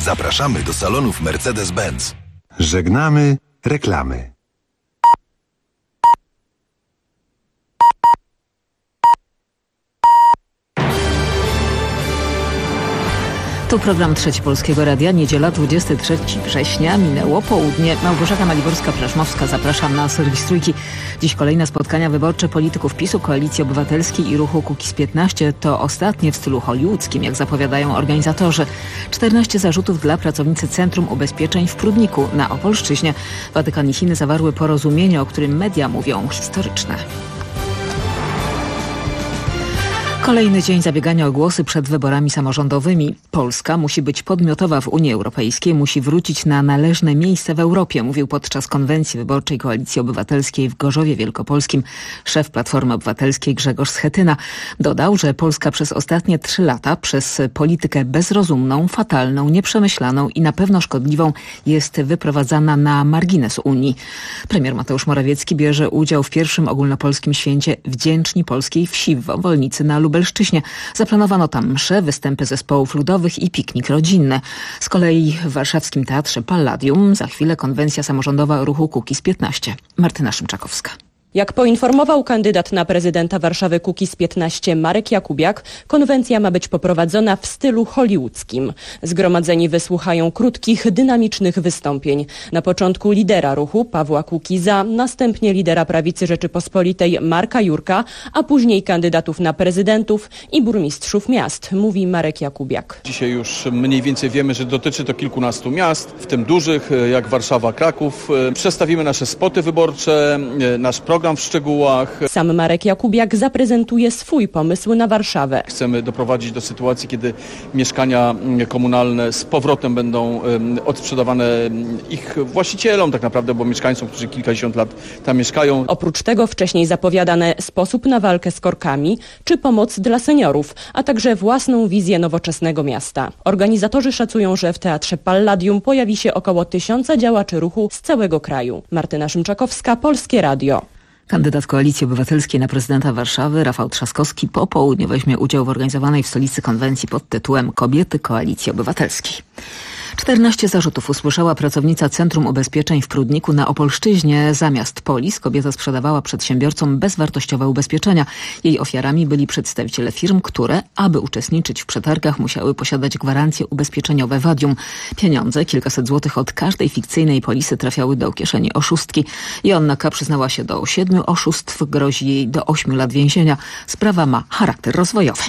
Zapraszamy do salonów Mercedes-Benz. Żegnamy reklamy. Tu program Trzeci Polskiego Radia, niedziela 23 września, minęło południe. Małgorzata Maliborska-Plaszmowska, zapraszam na serwis Trójki. Dziś kolejne spotkania wyborcze polityków PiS-u, Koalicji Obywatelskiej i ruchu Kukiz15 to ostatnie w stylu hollywoodzkim, jak zapowiadają organizatorzy. 14 zarzutów dla pracownicy Centrum Ubezpieczeń w Prudniku na Opolszczyźnie. Watykan i Chiny zawarły porozumienie, o którym media mówią historyczne. Kolejny dzień zabiegania o głosy przed wyborami samorządowymi. Polska musi być podmiotowa w Unii Europejskiej, musi wrócić na należne miejsce w Europie, mówił podczas konwencji wyborczej Koalicji Obywatelskiej w Gorzowie Wielkopolskim szef Platformy Obywatelskiej Grzegorz Schetyna. Dodał, że Polska przez ostatnie 3 lata przez politykę bezrozumną, fatalną, nieprzemyślaną i na pewno szkodliwą jest wyprowadzana na margines Unii. Premier Mateusz Morawiecki bierze udział w pierwszym ogólnopolskim święcie Wdzięczni Polskiej Wsi w Wolnicy na Lubelszczyźnie. Zaplanowano tam msze, występy zespołów ludowych i piknik rodzinny. Z kolei w warszawskim Teatrze Palladium za chwilę konwencja samorządowa ruchu Kukiz15. Martyna Szymczakowska. Jak poinformował kandydat na prezydenta Warszawy Kukiz15 Marek Jakubiak, konwencja ma być poprowadzona w stylu hollywoodzkim. Zgromadzeni wysłuchają krótkich, dynamicznych wystąpień. Na początku lidera ruchu Pawła Kukiza, następnie lidera Prawicy Rzeczypospolitej Marka Jurka, a później kandydatów na prezydentów i burmistrzów miast, mówi Marek Jakubiak. Dzisiaj już mniej więcej wiemy, że dotyczy to kilkunastu miast, w tym dużych jak Warszawa, Kraków. Przedstawimy nasze spoty wyborcze, nasz program w szczegółach. Sam Marek Jakubiak zaprezentuje swój pomysł na Warszawę. Chcemy doprowadzić do sytuacji, kiedy mieszkania komunalne z powrotem będą odsprzedawane ich właścicielom tak naprawdę, bo mieszkańcom, którzy kilkadziesiąt lat tam mieszkają. Oprócz tego wcześniej zapowiadane sposób na walkę z korkami czy pomoc dla seniorów, a także własną wizję nowoczesnego miasta. Organizatorzy szacują, że w Teatrze Palladium pojawi się około 1000 działaczy ruchu z całego kraju. Martyna Szymczakowska, Polskie Radio. Kandydat Koalicji Obywatelskiej na prezydenta Warszawy, Rafał Trzaskowski, po południu weźmie udział w organizowanej w stolicy konwencji pod tytułem Kobiety Koalicji Obywatelskiej. 14 zarzutów usłyszała pracownica Centrum Ubezpieczeń w Prudniku na Opolszczyźnie. Zamiast polis kobieta sprzedawała przedsiębiorcom bezwartościowe ubezpieczenia. Jej ofiarami byli przedstawiciele firm, które, aby uczestniczyć w przetargach, musiały posiadać gwarancje ubezpieczeniowe Vadium. Pieniądze, kilkaset złotych od każdej fikcyjnej polisy trafiały do kieszeni oszustki. Joanna K. przyznała się do 7 oszustw, grozi jej do 8 lat więzienia. Sprawa ma charakter rozwojowy.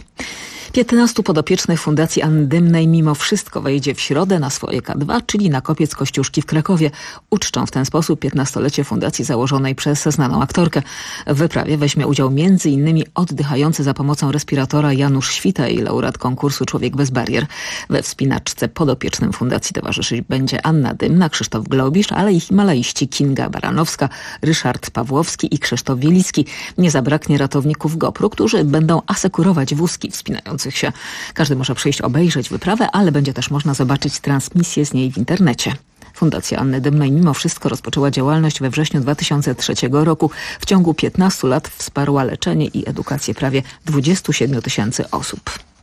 15 podopiecznych Fundacji Anny Dymnej mimo wszystko wejdzie w środę na swoje K2, czyli na kopiec Kościuszki w Krakowie. Uczczą w ten sposób 15-lecie fundacji założonej przez znaną aktorkę. W wyprawie weźmie udział m.in. oddychający za pomocą respiratora Janusz Świta i laureat konkursu Człowiek bez barier. We wspinaczce podopiecznym fundacji towarzyszyć będzie Anna Dymna, Krzysztof Globisz, ale i himalaiści Kinga Baranowska, Ryszard Pawłowski i Krzysztof Wielicki. Nie zabraknie ratowników GoPro, którzy będą asekurować wózki wspinających się. Każdy może przyjść obejrzeć wyprawę, ale będzie też można zobaczyć transmisję z niej w internecie. Fundacja Anny Dymnej mimo wszystko rozpoczęła działalność we wrześniu 2003 roku. W ciągu 15 lat wsparła leczenie i edukację prawie 27 000 osób.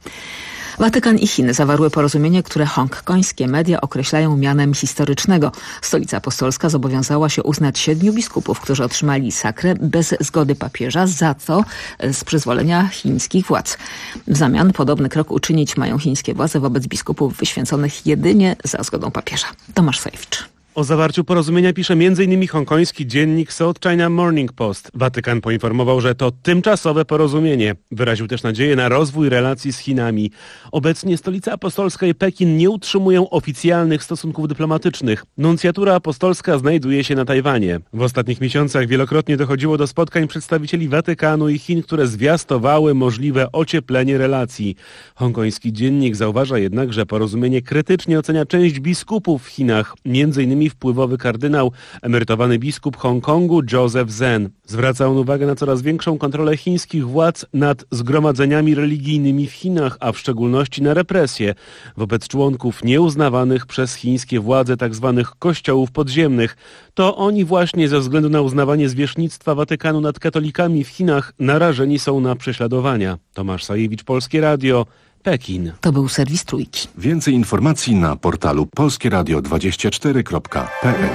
Watykan i Chiny zawarły porozumienie, które hongkońskie media określają mianem historycznego. Stolica Apostolska zobowiązała się uznać 7 biskupów, którzy otrzymali sakrę bez zgody papieża, za co z przyzwolenia chińskich władz. W zamian podobny krok uczynić mają chińskie władze wobec biskupów wyświęconych jedynie za zgodą papieża. Tomasz Sajewicz. O zawarciu porozumienia pisze m.in. hongkoński dziennik South China Morning Post. Watykan poinformował, że to tymczasowe porozumienie. Wyraził też nadzieję na rozwój relacji z Chinami. Obecnie stolica apostolska i Pekin nie utrzymują oficjalnych stosunków dyplomatycznych. Nuncjatura apostolska znajduje się na Tajwanie. W ostatnich miesiącach wielokrotnie dochodziło do spotkań przedstawicieli Watykanu i Chin, które zwiastowały możliwe ocieplenie relacji. Hongkoński dziennik zauważa jednak, że porozumienie krytycznie ocenia część biskupów w Chinach, m.in. wpływowy kardynał, emerytowany biskup Hongkongu Joseph Zen. Zwraca on uwagę na coraz większą kontrolę chińskich władz nad zgromadzeniami religijnymi w Chinach, a w szczególności na represje wobec członków nieuznawanych przez chińskie władze tzw. kościołów podziemnych. To oni właśnie ze względu na uznawanie zwierzchnictwa Watykanu nad katolikami w Chinach narażeni są na prześladowania. Tomasz Sajewicz, Polskie Radio, Pekin. To był serwis Trójki. Więcej informacji na portalu polskieradio24.pl.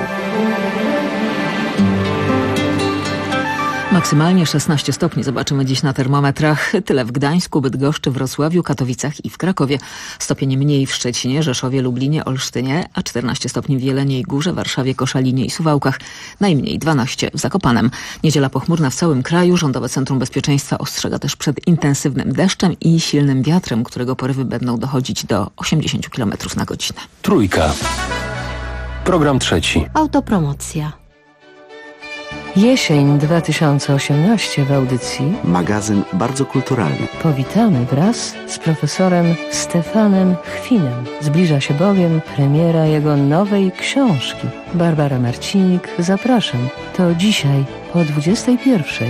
Maksymalnie 16 stopni zobaczymy dziś na termometrach. Tyle w Gdańsku, Bydgoszczy, Wrocławiu, Katowicach i w Krakowie. Stopień mniej w Szczecinie, Rzeszowie, Lublinie, Olsztynie, a 14 stopni w Jeleniej Górze, Warszawie, Koszalinie i Suwałkach. Najmniej 12 w Zakopanem. Niedziela pochmurna w całym kraju. Rządowe Centrum Bezpieczeństwa ostrzega też przed intensywnym deszczem i silnym wiatrem, którego porywy będą dochodzić do 80 km na godzinę. Trójka. Program trzeci. Autopromocja. Jesień 2018 w audycji magazyn bardzo kulturalny. powitamy wraz z profesorem Stefanem Chwinem. Zbliża się bowiem premiera jego nowej książki. Barbara Marcinik, zapraszam. To dzisiaj o 21:00.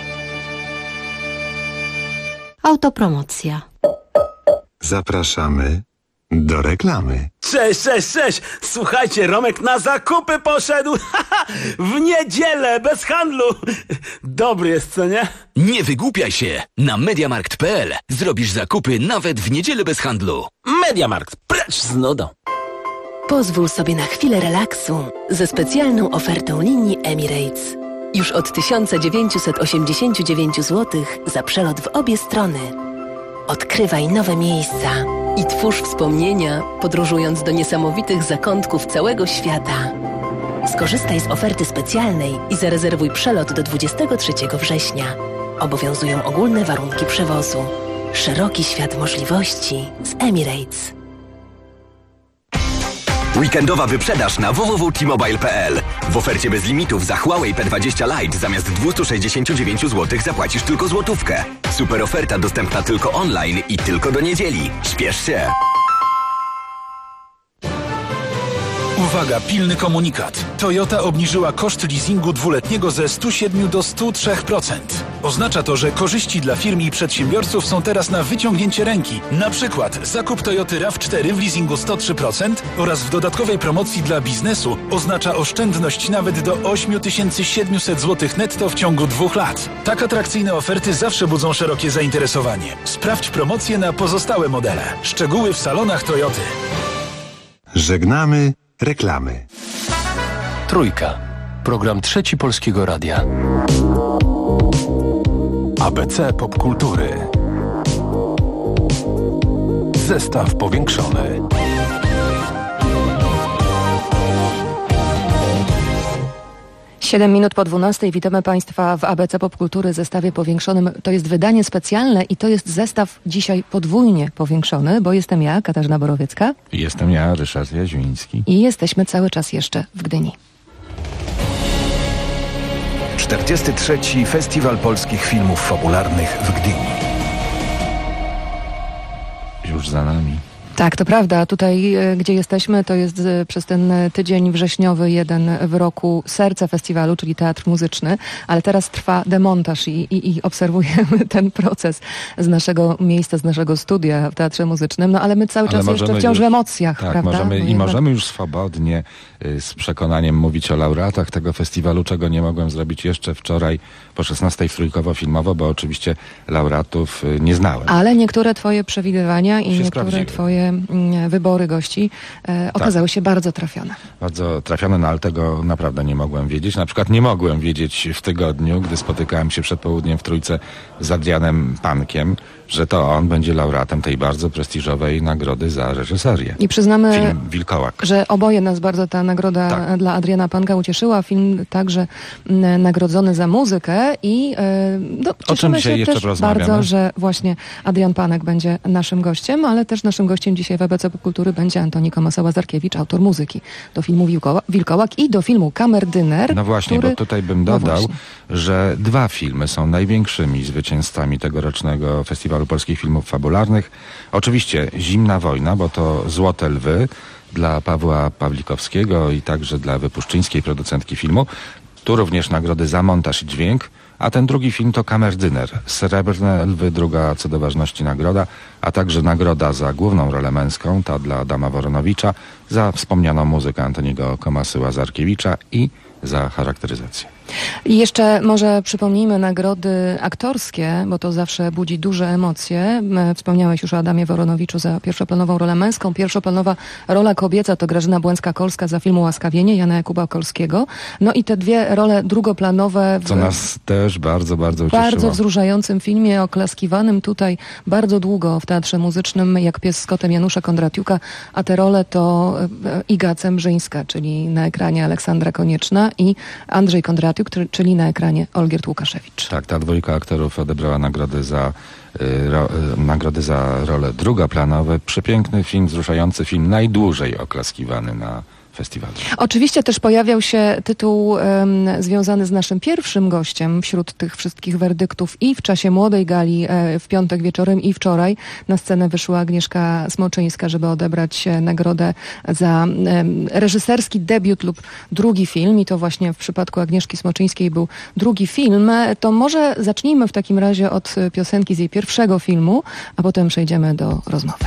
Autopromocja. Zapraszamy do reklamy. Cześć! Słuchajcie, Romek na zakupy poszedł! W niedzielę, bez handlu! Dobry jest, co nie? Nie wygłupiaj się! Na Mediamarkt.pl zrobisz zakupy nawet w niedzielę bez handlu. Mediamarkt, precz z nudą! Pozwól sobie na chwilę relaksu ze specjalną ofertą linii Emirates. Już od 1989 zł za przelot w obie strony. Odkrywaj nowe miejsca i twórz wspomnienia, podróżując do niesamowitych zakątków całego świata. Skorzystaj z oferty specjalnej i zarezerwuj przelot do 23 września. Obowiązują ogólne warunki przewozu. Szeroki świat możliwości z Emirates. Weekendowa wyprzedaż na www.t-mobile.pl. W ofercie bez limitów za Huawei P20 Lite zamiast 269 zł zapłacisz tylko złotówkę. Super oferta dostępna tylko online i tylko do niedzieli. Śpiesz się! Uwaga, pilny komunikat. Toyota obniżyła koszt leasingu dwuletniego ze 107 do 103%. Oznacza to, że korzyści dla firm i przedsiębiorców są teraz na wyciągnięcie ręki. Na przykład zakup Toyoty RAV4 w leasingu 103% oraz w dodatkowej promocji dla biznesu oznacza oszczędność nawet do 8700 zł netto w ciągu 2 lat. Tak atrakcyjne oferty zawsze budzą szerokie zainteresowanie. Sprawdź promocje na pozostałe modele. Szczegóły w salonach Toyoty. Żegnamy reklamy. Trójka. Program trzeci Polskiego Radia. ABC Popkultury. Zestaw powiększony. Siedem minut po 12:00. Witamy Państwa w ABC Popkultury zestawie powiększonym. To jest wydanie specjalne i to jest zestaw dzisiaj podwójnie powiększony, bo jestem ja, Katarzyna Borowiecka. Jestem ja, Ryszard Jaźwiński. I jesteśmy cały czas jeszcze w Gdyni. 43. Festiwal Polskich Filmów Fabularnych w Gdyni. Już za nami. Tak, to prawda. Tutaj, gdzie jesteśmy, to jest przez ten tydzień wrześniowy jeden w roku serce festiwalu, czyli teatr muzyczny, ale teraz trwa demontaż i obserwujemy ten proces z naszego miejsca, z naszego studia w teatrze muzycznym, no ale my cały czas jeszcze wciąż w emocjach, tak, prawda? Możemy już swobodnie z przekonaniem mówić o laureatach tego festiwalu, czego nie mogłem zrobić jeszcze wczoraj po 16:00 w Trójkowo-Filmowo, bo oczywiście laureatów nie znałem. Ale niektóre twoje przewidywania i niektóre sprawdziły. twoje wybory gości okazały się bardzo trafione. Bardzo trafione, no ale tego naprawdę nie mogłem wiedzieć. Na przykład nie mogłem wiedzieć w tygodniu, gdy spotykałem się przed południem w Trójce z Adrianem Pankiem, że to on będzie laureatem tej bardzo prestiżowej nagrody za reżyserię. I przyznamy, film Wilkołak, że oboje nas bardzo ta nagroda dla Adriana Panka ucieszyła. Film także nagrodzony za muzykę i cieszymy się też bardzo, że właśnie Adrian Panek będzie naszym gościem, ale też naszym gościem dzisiaj w ABC Popkultury będzie Antoni Komasała-Zarkiewicz, autor muzyki do filmu Wilkołak i do filmu Kamerdyner. No właśnie, bo tutaj bym dodał, że 2 filmy są największymi zwycięzcami tegorocznego Festiwalu Polskich Filmów Fabularnych. Oczywiście Zimna wojna, bo to Złote Lwy dla Pawła Pawlikowskiego i także dla wypuszczyńskiej producentki filmu. Tu również nagrody za montaż i dźwięk, a ten drugi film to Kamerdyner. Srebrne Lwy, druga co do ważności nagroda, a także nagroda za główną rolę męską, ta dla Adama Woronowicza, za wspomnianą muzykę Antoniego Komasyła-Zarkiewicza i za charakteryzację. I jeszcze może przypomnijmy nagrody aktorskie, bo to zawsze budzi duże emocje. Wspomniałeś już o Adamie Woronowiczu za pierwszoplanową rolę męską. Pierwszoplanowa rola kobieca to Grażyna Błęcka-Kolska za film Ułaskawienie Jana Jakuba Kolskiego. No i te dwie role drugoplanowe co nas też bardzo, bardzo ucieszyło. Bardzo wzruszającym filmie, oklaskiwanym tutaj bardzo długo w Teatrze Muzycznym Jak pies z kotem Janusza Kondratiuka, a te role to Iga Cembrzyńska, czyli na ekranie Aleksandra Konieczna, i Andrzej Kondratiuk, czyli na ekranie Olgierd Łukaszewicz. Tak, ta dwójka aktorów odebrała nagrody za role drugoplanowe. Przepiękny film, wzruszający film, najdłużej oklaskiwany na festiwalu. Oczywiście też pojawiał się tytuł związany z naszym pierwszym gościem wśród tych wszystkich werdyktów i w czasie Młodej Gali w piątek wieczorem i wczoraj na scenę wyszła Agnieszka Smoczyńska, żeby odebrać nagrodę za reżyserski debiut lub drugi film, i to właśnie w przypadku Agnieszki Smoczyńskiej był drugi film. To może zacznijmy w takim razie od piosenki z jej pierwszego filmu, a potem przejdziemy do rozmowy.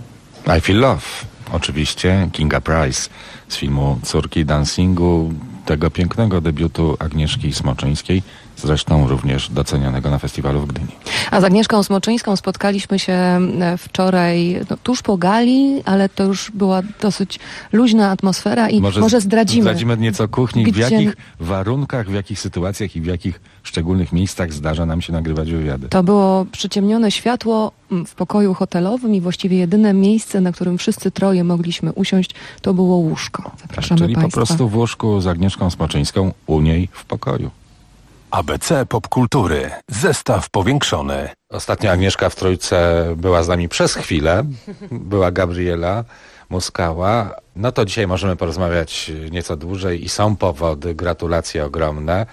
I Feel Love. Oczywiście Kinga Price z filmu Córki dancingu. tego pięknego debiutu Agnieszki Smoczyńskiej, zresztą również docenionego na festiwalu w Gdyni. A z Agnieszką Smoczyńską spotkaliśmy się wczoraj tuż po gali, ale to już była dosyć luźna atmosfera i może zdradzimy nieco kuchni, w jakich warunkach, w jakich sytuacjach i w jakich szczególnych miejscach zdarza nam się nagrywać wywiady. To było przyciemnione światło w pokoju hotelowym i właściwie jedyne miejsce, na którym wszyscy troje mogliśmy usiąść, to było łóżko. Zapraszamy czyli Państwa. Po prostu w łóżku z Agnieszką Smoczyńską, u niej w pokoju. ABC Popkultury. Zestaw powiększony. Ostatnio Agnieszka w Trójce była z nami przez chwilę. Była Gabriela Muskała. No to dzisiaj możemy porozmawiać nieco dłużej i są powody, gratulacje ogromne,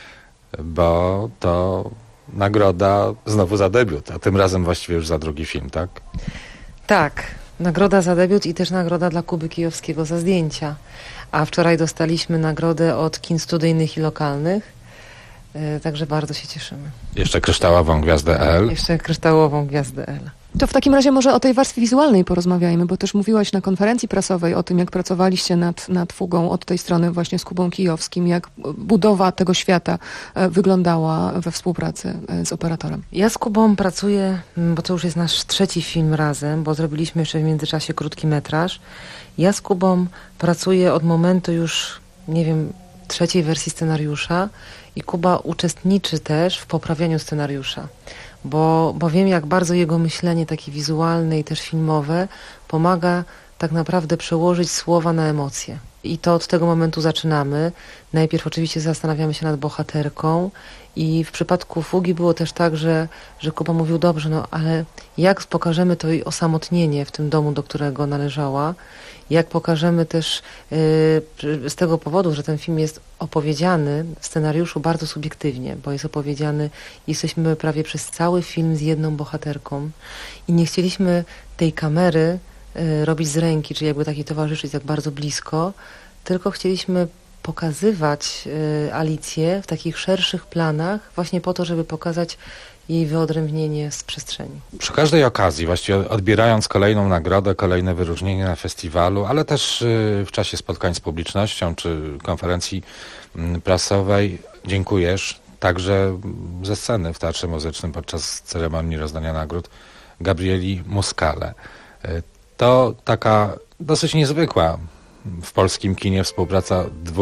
bo to nagroda znowu za debiut, a tym razem właściwie już za drugi film, tak? Tak, nagroda za debiut i też nagroda dla Kuby Kijowskiego za zdjęcia. A wczoraj dostaliśmy nagrodę od kin studyjnych i lokalnych. Także bardzo się cieszymy. Jeszcze kryształową gwiazdę EL. Jeszcze kryształową gwiazdę EL. To w takim razie może o tej warstwie wizualnej porozmawiajmy, bo też mówiłaś na konferencji prasowej o tym, jak pracowaliście nad Fugą od tej strony właśnie z Kubą Kijowskim, jak budowa tego świata wyglądała we współpracy z operatorem. Ja z Kubą pracuję, bo to już jest nasz trzeci film razem, bo zrobiliśmy jeszcze w międzyczasie krótki metraż. Ja z Kubą pracuję od momentu już, nie wiem, trzeciej wersji scenariusza i Kuba uczestniczy też w poprawianiu scenariusza, bo wiem, jak bardzo jego myślenie takie wizualne i też filmowe pomaga tak naprawdę przełożyć słowa na emocje. I to od tego momentu zaczynamy. Najpierw oczywiście zastanawiamy się nad bohaterką i w przypadku Fugi było też tak, że Kuba mówił, dobrze, no ale jak pokażemy to jej osamotnienie w tym domu, do którego należała, jak pokażemy też z tego powodu, że ten film jest opowiedziany w scenariuszu bardzo subiektywnie, bo jest opowiedziany, jesteśmy prawie przez cały film z jedną bohaterką i nie chcieliśmy tej kamery robić z ręki, czyli jakby takiej towarzyszyć tak bardzo blisko, tylko chcieliśmy pokazywać Alicję w takich szerszych planach właśnie po to, żeby pokazać jej wyodrębnienie z przestrzeni. Przy każdej okazji, właściwie odbierając kolejną nagrodę, kolejne wyróżnienie na festiwalu, ale też w czasie spotkań z publicznością czy konferencji prasowej, dziękujesz także ze sceny w Teatrze Muzycznym podczas ceremonii rozdania nagród Gabrieli Muskale. To taka dosyć niezwykła w polskim kinie współpraca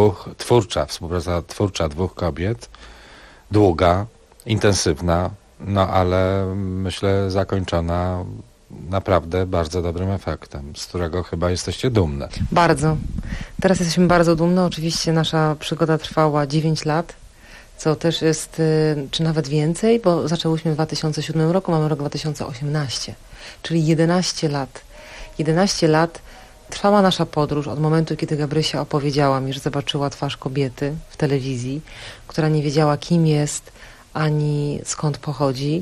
twórcza dwóch kobiet, długa, intensywna, no ale myślę zakończona naprawdę bardzo dobrym efektem, z którego chyba jesteście dumne. Bardzo. Teraz jesteśmy bardzo dumne. Oczywiście nasza przygoda trwała 9 lat, co też jest, czy nawet więcej, bo zaczęłyśmy w 2007 roku, mamy rok 2018, czyli 11 lat. 11 lat trwała nasza podróż od momentu, kiedy Gabrysia opowiedziała mi, że zobaczyła twarz kobiety w telewizji, która nie wiedziała, kim jest, ani skąd pochodzi.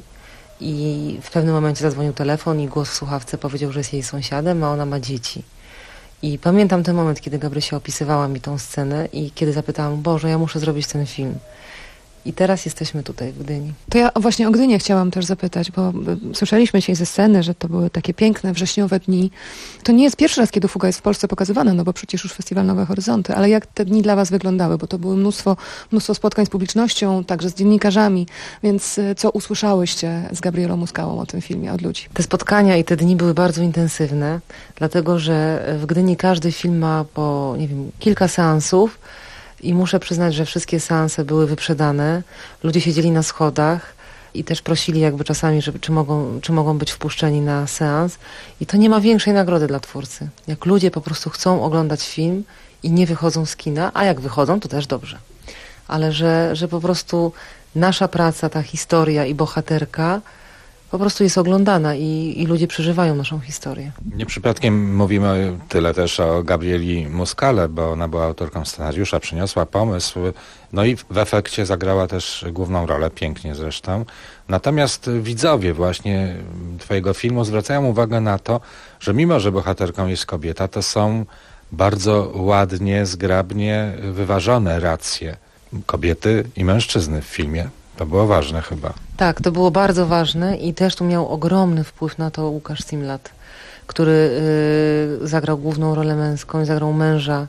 I w pewnym momencie zadzwonił telefon i głos w słuchawce powiedział, że jest jej sąsiadem, a ona ma dzieci. I pamiętam ten moment, kiedy Gabrysia opisywała mi tą scenę i kiedy zapytałam, Boże, ja muszę zrobić ten film. I teraz jesteśmy tutaj w Gdyni. To ja właśnie o Gdynię chciałam też zapytać, bo słyszeliśmy dzisiaj ze sceny, że to były takie piękne wrześniowe dni. To nie jest pierwszy raz, kiedy Fuga jest w Polsce pokazywana, no bo przecież już Festiwal Nowe Horyzonty, ale jak te dni dla was wyglądały? Bo to było mnóstwo spotkań z publicznością, także z dziennikarzami, więc co usłyszałyście z Gabrielą Muskałą o tym filmie od ludzi? Te spotkania i te dni były bardzo intensywne, dlatego że w Gdyni każdy film ma po, nie wiem, kilka seansów. I muszę przyznać, że wszystkie seanse były wyprzedane. Ludzie siedzieli na schodach i też prosili jakby czasami, czy mogą być wpuszczeni na seans. I to nie ma większej nagrody dla twórcy. Jak ludzie po prostu chcą oglądać film i nie wychodzą z kina, a jak wychodzą, to też dobrze. Ale że po prostu nasza praca, ta historia i bohaterka po prostu jest oglądana i ludzie przeżywają naszą historię. Nie przypadkiem mówimy tyle też o Gabrieli Muskale, bo ona była autorką scenariusza, przyniosła pomysł, no i w efekcie zagrała też główną rolę, pięknie zresztą. Natomiast widzowie właśnie twojego filmu zwracają uwagę na to, że mimo, że bohaterką jest kobieta, to są bardzo ładnie, zgrabnie wyważone racje kobiety i mężczyzny w filmie. To było ważne chyba. Tak, to było bardzo ważne i też tu miał ogromny wpływ na to Łukasz Simlat, który zagrał główną rolę męską i zagrał męża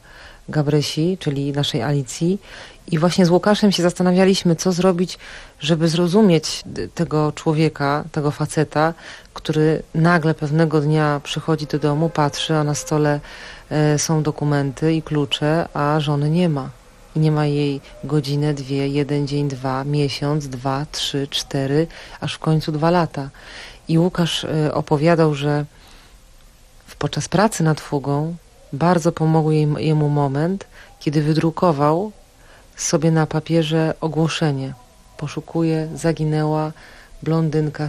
Gabrysi, czyli naszej Alicji. I właśnie z Łukaszem się zastanawialiśmy, co zrobić, żeby zrozumieć tego człowieka, tego faceta, który nagle pewnego dnia przychodzi do domu, patrzy, a na stole są dokumenty i klucze, a żony nie ma. I nie ma jej godzinę, 2, 1 dzień, 2, miesiąc, 2, 3, 4, aż w końcu 2 lata. I Łukasz opowiadał, że podczas pracy nad Fugą bardzo pomogł jemu moment, kiedy wydrukował sobie na papierze ogłoszenie. Poszukuje, zaginęła blondynka,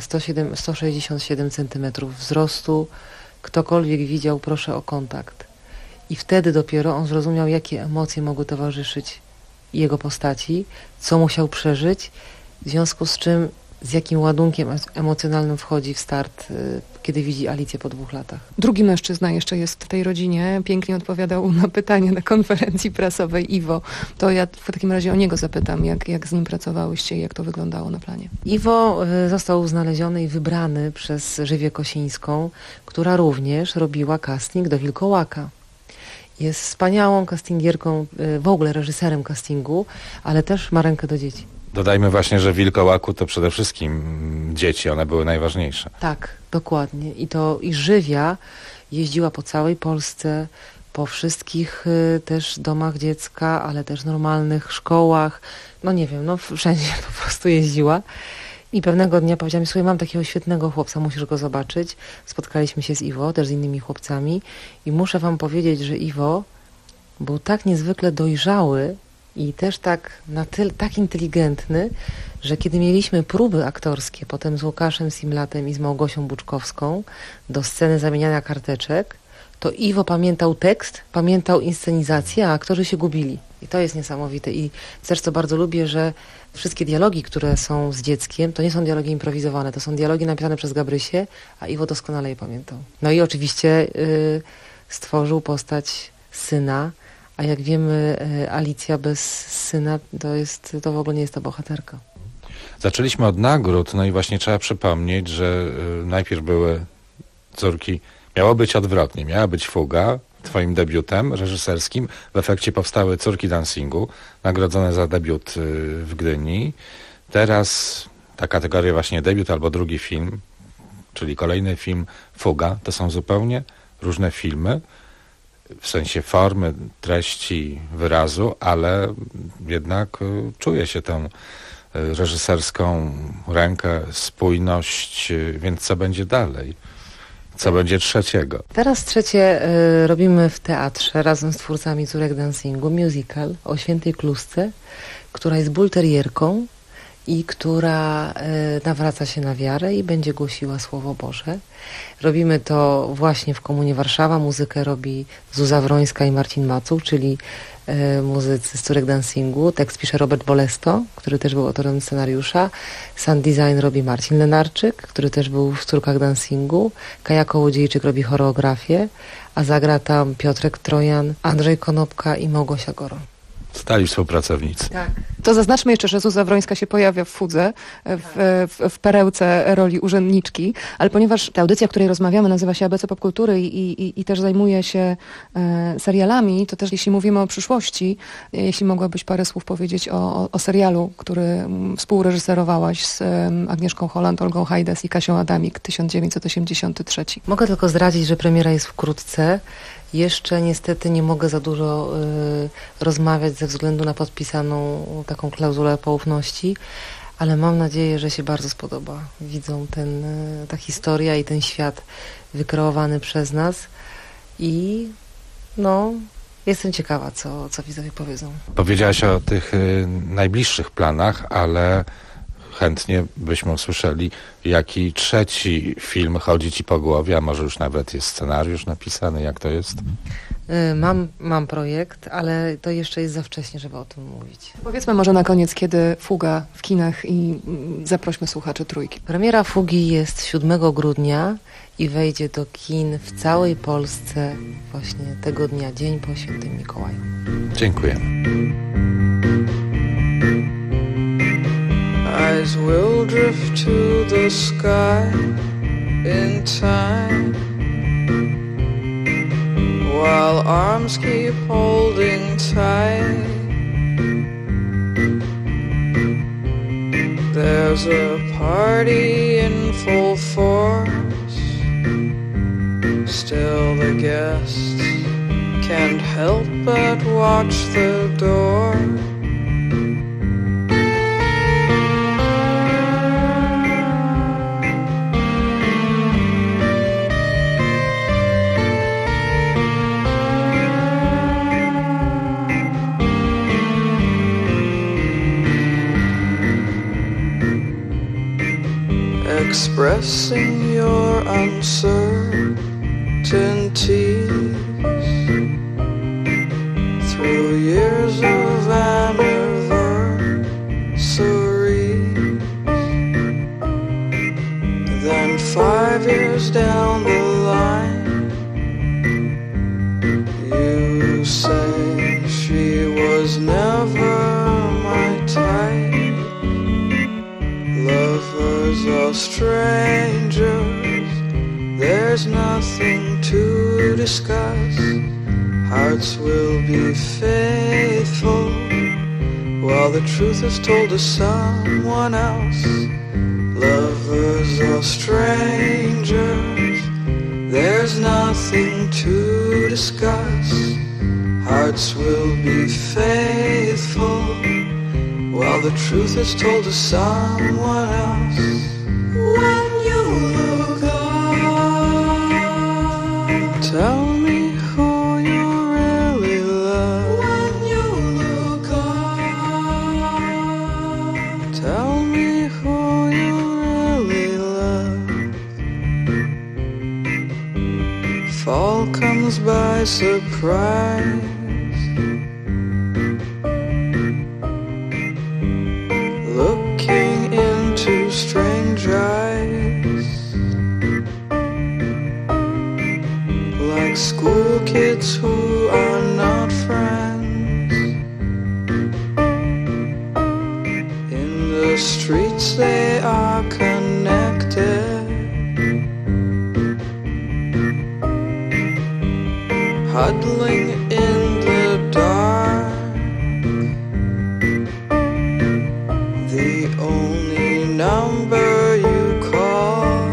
167 cm wzrostu. Ktokolwiek widział, proszę o kontakt. I wtedy dopiero on zrozumiał, jakie emocje mogły towarzyszyć jego postaci, co musiał przeżyć, w związku z czym z jakim ładunkiem emocjonalnym wchodzi w start, kiedy widzi Alicję po 2 latach. Drugi mężczyzna jeszcze jest w tej rodzinie. Pięknie odpowiadał na pytanie na konferencji prasowej Iwo. To ja w takim razie o niego zapytam, jak z nim pracowałyście i jak to wyglądało na planie. Iwo został znaleziony i wybrany przez Żywię Kosińską, która również robiła casting do Wilkołaka. Jest wspaniałą castingierką, w ogóle reżyserem castingu, ale też ma rękę do dzieci. Dodajmy właśnie, że w Wilkołaku to przede wszystkim dzieci, one były najważniejsze. Tak, dokładnie. I Żywia jeździła po całej Polsce, po wszystkich też domach dziecka, ale też normalnych szkołach. No nie wiem, no wszędzie po prostu jeździła. I pewnego dnia powiedziałam, słuchaj, mam takiego świetnego chłopca, musisz go zobaczyć. Spotkaliśmy się z Iwo, też z innymi chłopcami i muszę wam powiedzieć, że Iwo był tak niezwykle dojrzały i też tak inteligentny, że kiedy mieliśmy próby aktorskie, potem z Łukaszem Simlatem i z Małgosią Buczkowską do sceny zamieniania karteczek, to Iwo pamiętał tekst, pamiętał inscenizację, a aktorzy się gubili. I to jest niesamowite. I też co bardzo lubię, że wszystkie dialogi, które są z dzieckiem, to nie są dialogi improwizowane, to są dialogi napisane przez Gabrysię, a Iwo doskonale je pamiętał. No i oczywiście stworzył postać syna, a jak wiemy, Alicja bez syna to w ogóle nie jest to bohaterka. Zaczęliśmy od nagród, no i właśnie trzeba przypomnieć, że najpierw były córki, miało być odwrotnie, miała być Fuga, twoim debiutem reżyserskim, w efekcie powstały Córki dancingu, nagrodzone za debiut w Gdyni. Teraz ta kategoria właśnie debiut albo drugi film, czyli kolejny film Fuga, to są zupełnie różne filmy, w sensie formy, treści, wyrazu, ale jednak czuje się tę reżyserską rękę, spójność, więc co będzie dalej? Co będzie trzeciego? Teraz trzecie robimy w teatrze razem z twórcami Córek dancingu musical o Świętej Klusce, która jest bulterierką i która nawraca się na wiarę i będzie głosiła Słowo Boże. Robimy to właśnie w Komunie Warszawa. Muzykę robi Zuza Wrońska i Marcin Macuch, czyli muzycy z Córek dancingu. Tekst pisze Robert Bolesto, który też był autorem scenariusza. Sound design robi Marcin Lenarczyk, który też był w Córkach dancingu. Kaja Kołodziejczyk robi choreografię, a zagra tam Piotrek Trojan, Andrzej Konopka i Małgosia Goro. Stali współpracownicy. Tak. To zaznaczmy jeszcze, że Zuza Wrońska się pojawia w Fudze, w perełce roli urzędniczki, ale ponieważ ta audycja, o której rozmawiamy, nazywa się ABC Popkultury i też zajmuje się serialami, to też jeśli mówimy o przyszłości, jeśli mogłabyś parę słów powiedzieć o serialu, który współreżyserowałaś z Agnieszką Holland, Olgą Hajdas i Kasią Adamik, 1983. Mogę tylko zdradzić, że premiera jest wkrótce. Jeszcze niestety nie mogę za dużo rozmawiać ze względu na podpisaną taką klauzulę poufności, ale mam nadzieję, że się bardzo spodoba. Widzą ta historia i ten świat wykreowany przez nas i jestem ciekawa, co widzowie powiedzą. Powiedziałaś o tych najbliższych planach, ale chętnie byśmy usłyszeli, jaki trzeci film chodzi ci po głowie, a może już nawet jest scenariusz napisany, jak to jest? Mam projekt, ale to jeszcze jest za wcześnie, żeby o tym mówić. Powiedzmy może na koniec, kiedy Fuga w kinach i zaprośmy słuchaczy Trójki. Premiera Fugi jest 7 grudnia i wejdzie do kin w całej Polsce właśnie tego dnia, dzień po Świętym Mikołaju. Dziękuję. Eyes will drift to the sky in time, while arms keep holding hang tight. There's a party in full force. Still the guests can't help but watch the door. Expressing your uncertainties through years of anniversaries. Then 5 years down the line, you say she was never my type. Lovers are strangers, there's nothing to discuss. Hearts will be faithful while the truth is told to someone else. Lovers are strangers, there's nothing to discuss. Hearts will be faithful while the truth is told to someone else. When you look up, tell me who you really love. When you look up, tell me who you really love. Fall comes by surprise. Looking into strange eyes, like school kids who are not friends. In the streets they are connected, huddling in the dark. The only number you call,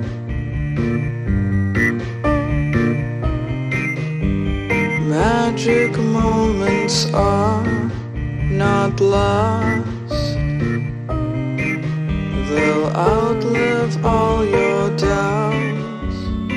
magic moments are not lost. They'll outlive all your doubts.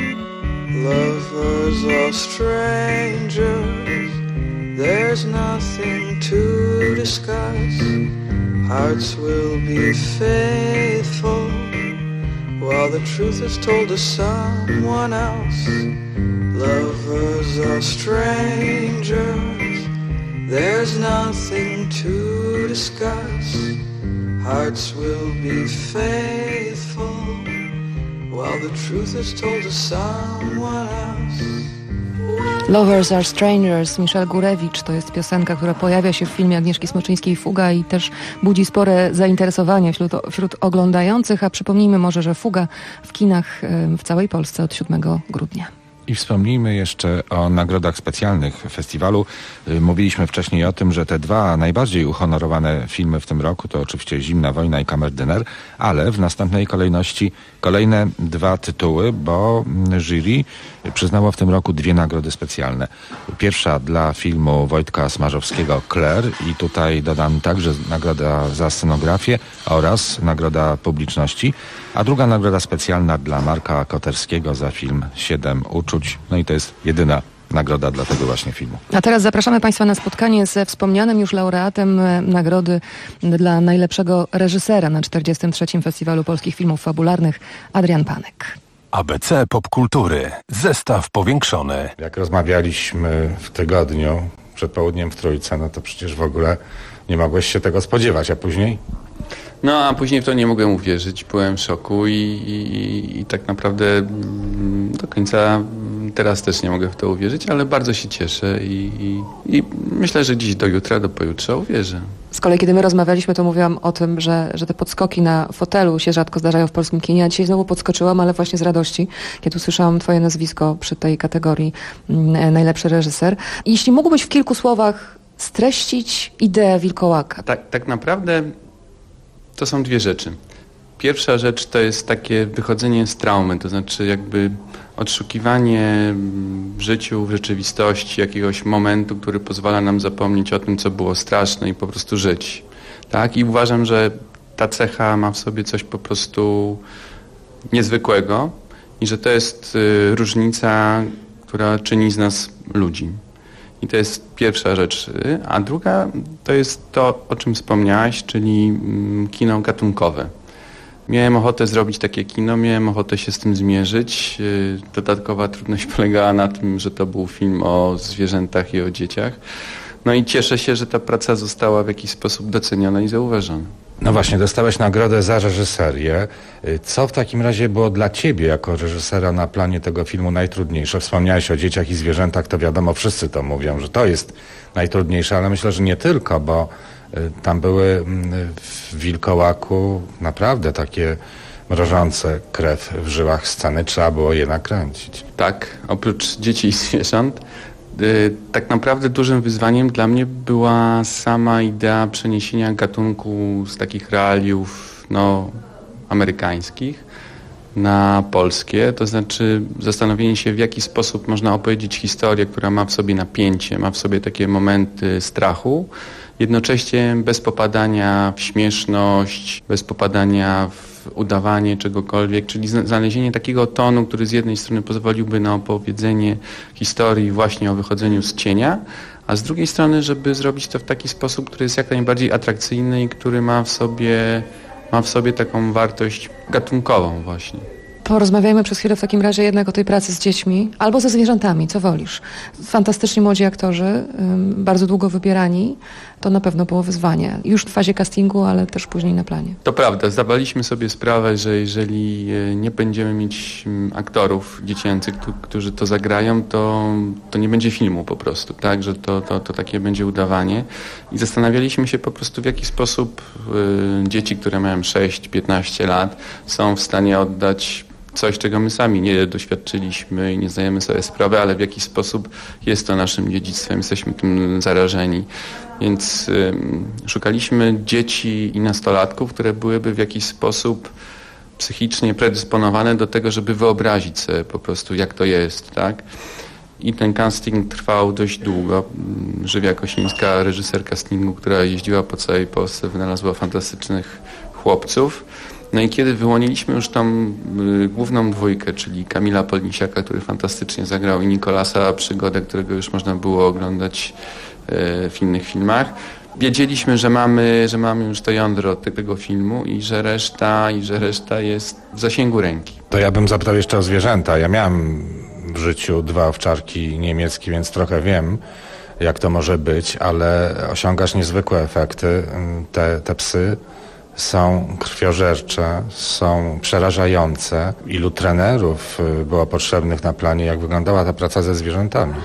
Lovers are strangers, there's nothing to discuss. Hearts will be faithful while the truth is told to someone else. Lovers are strangers, there's nothing to discuss. Hearts will be faithful while the truth is told to someone else. Lovers are Strangers, Michel Gurewicz. To jest piosenka, która pojawia się w filmie Agnieszki Smoczyńskiej Fuga i też budzi spore zainteresowanie wśród oglądających, a przypomnijmy może, że Fuga w kinach w całej Polsce od 7 grudnia. I wspomnijmy jeszcze o nagrodach specjalnych festiwalu. Mówiliśmy wcześniej o tym, że te dwa najbardziej uhonorowane filmy w tym roku to oczywiście Zimna wojna i Kamerdyner, ale w następnej kolejności kolejne dwa tytuły, bo jury przyznało w tym roku 2 nagrody specjalne. Pierwsza dla filmu Wojtka Smarzowskiego Claire i tutaj dodam także nagroda za scenografię oraz nagroda publiczności, a druga nagroda specjalna dla Marka Koterskiego za film 7 uczuć. No i to jest jedyna nagroda dla tego właśnie filmu. A teraz zapraszamy Państwa na spotkanie ze wspomnianym już laureatem nagrody dla najlepszego reżysera na 43. Festiwalu Polskich Filmów Fabularnych, Adrian Panek. ABC Popkultury. Zestaw powiększony. Jak rozmawialiśmy w tygodniu przed południem w Trójce, no to przecież w ogóle nie mogłeś się tego spodziewać, a później? No, a później w to nie mogłem uwierzyć. Byłem w szoku i tak naprawdę do końca teraz też nie mogę w to uwierzyć, ale bardzo się cieszę i myślę, że dziś do jutra, do pojutrze uwierzę. kolei, kiedy my rozmawialiśmy, to mówiłam o tym, że te podskoki na fotelu się rzadko zdarzają w polskim kinie. A dzisiaj znowu podskoczyłam, ale właśnie z radości, kiedy usłyszałam twoje nazwisko przy tej kategorii najlepszy reżyser. Jeśli mógłbyś w kilku słowach streścić ideę Wilkołaka. Tak naprawdę to są dwie rzeczy. Pierwsza rzecz to jest takie wychodzenie z traumy, to znaczy jakby odszukiwanie w życiu, w rzeczywistości jakiegoś momentu, który pozwala nam zapomnieć o tym, co było straszne i po prostu żyć. Tak? I uważam, że ta cecha ma w sobie coś po prostu niezwykłego i że to jest różnica, która czyni z nas ludzi. I to jest pierwsza rzecz. A druga to jest to, o czym wspomniałaś, czyli kino gatunkowe. Miałem ochotę zrobić takie kino, miałem ochotę się z tym zmierzyć. Dodatkowa trudność polegała na tym, że to był film o zwierzętach i o dzieciach. No i cieszę się, że ta praca została w jakiś sposób doceniona i zauważona. No właśnie, dostałeś nagrodę za reżyserię. Co w takim razie było dla ciebie jako reżysera na planie tego filmu najtrudniejsze? Wspomniałeś o dzieciach i zwierzętach, to wiadomo, wszyscy to mówią, że to jest najtrudniejsze, ale myślę, że nie tylko, bo tam były w Wilkołaku naprawdę takie mrożące krew w żyłach sceny, trzeba było je nakręcić. Tak, oprócz dzieci i zwierząt, tak naprawdę dużym wyzwaniem dla mnie była sama idea przeniesienia gatunku z takich realiów amerykańskich na polskie, to znaczy zastanowienie się, w jaki sposób można opowiedzieć historię, która ma w sobie napięcie, ma w sobie takie momenty strachu, jednocześnie bez popadania w śmieszność, bez popadania w udawanie czegokolwiek, czyli znalezienie takiego tonu, który z jednej strony pozwoliłby na opowiedzenie historii właśnie o wychodzeniu z cienia, a z drugiej strony, żeby zrobić to w taki sposób, który jest jak najbardziej atrakcyjny i który ma w sobie taką wartość gatunkową właśnie. Porozmawiajmy przez chwilę w takim razie jednak o tej pracy z dziećmi albo ze zwierzętami, co wolisz. Fantastyczni młodzi aktorzy, bardzo długo wybierani, to na pewno było wyzwanie. Już w fazie castingu, ale też później na planie. To prawda, zdawaliśmy sobie sprawę, że jeżeli nie będziemy mieć aktorów dziecięcych, którzy to zagrają, to nie będzie filmu po prostu, tak, że to takie będzie udawanie. I zastanawialiśmy się po prostu, w jaki sposób dzieci, które mają 6-15 lat, są w stanie oddać coś, czego my sami nie doświadczyliśmy i nie zdajemy sobie sprawy, ale w jakiś sposób jest to naszym dziedzictwem, jesteśmy tym zarażeni. Więc szukaliśmy dzieci i nastolatków, które byłyby w jakiś sposób psychicznie predysponowane do tego, żeby wyobrazić sobie po prostu, jak to jest, tak? I ten casting trwał dość długo. Żywia Kosińska, reżyser castingu, która jeździła po całej Polsce, wynalazła fantastycznych chłopców. No i kiedy wyłoniliśmy już tą główną dwójkę, czyli Kamila Polnisiaka, który fantastycznie zagrał, i Nikolasa Przygodę, którego już można było oglądać w innych filmach, wiedzieliśmy, że mamy już to jądro tego filmu i że reszta jest w zasięgu ręki. To ja bym zapytał jeszcze o zwierzęta. Ja miałem w życiu 2 owczarki niemieckie, więc trochę wiem, jak to może być, ale osiągasz niezwykłe efekty. Te psy są krwiożercze, są przerażające. Ilu trenerów było potrzebnych na planie? Jak wyglądała ta praca ze zwierzętami?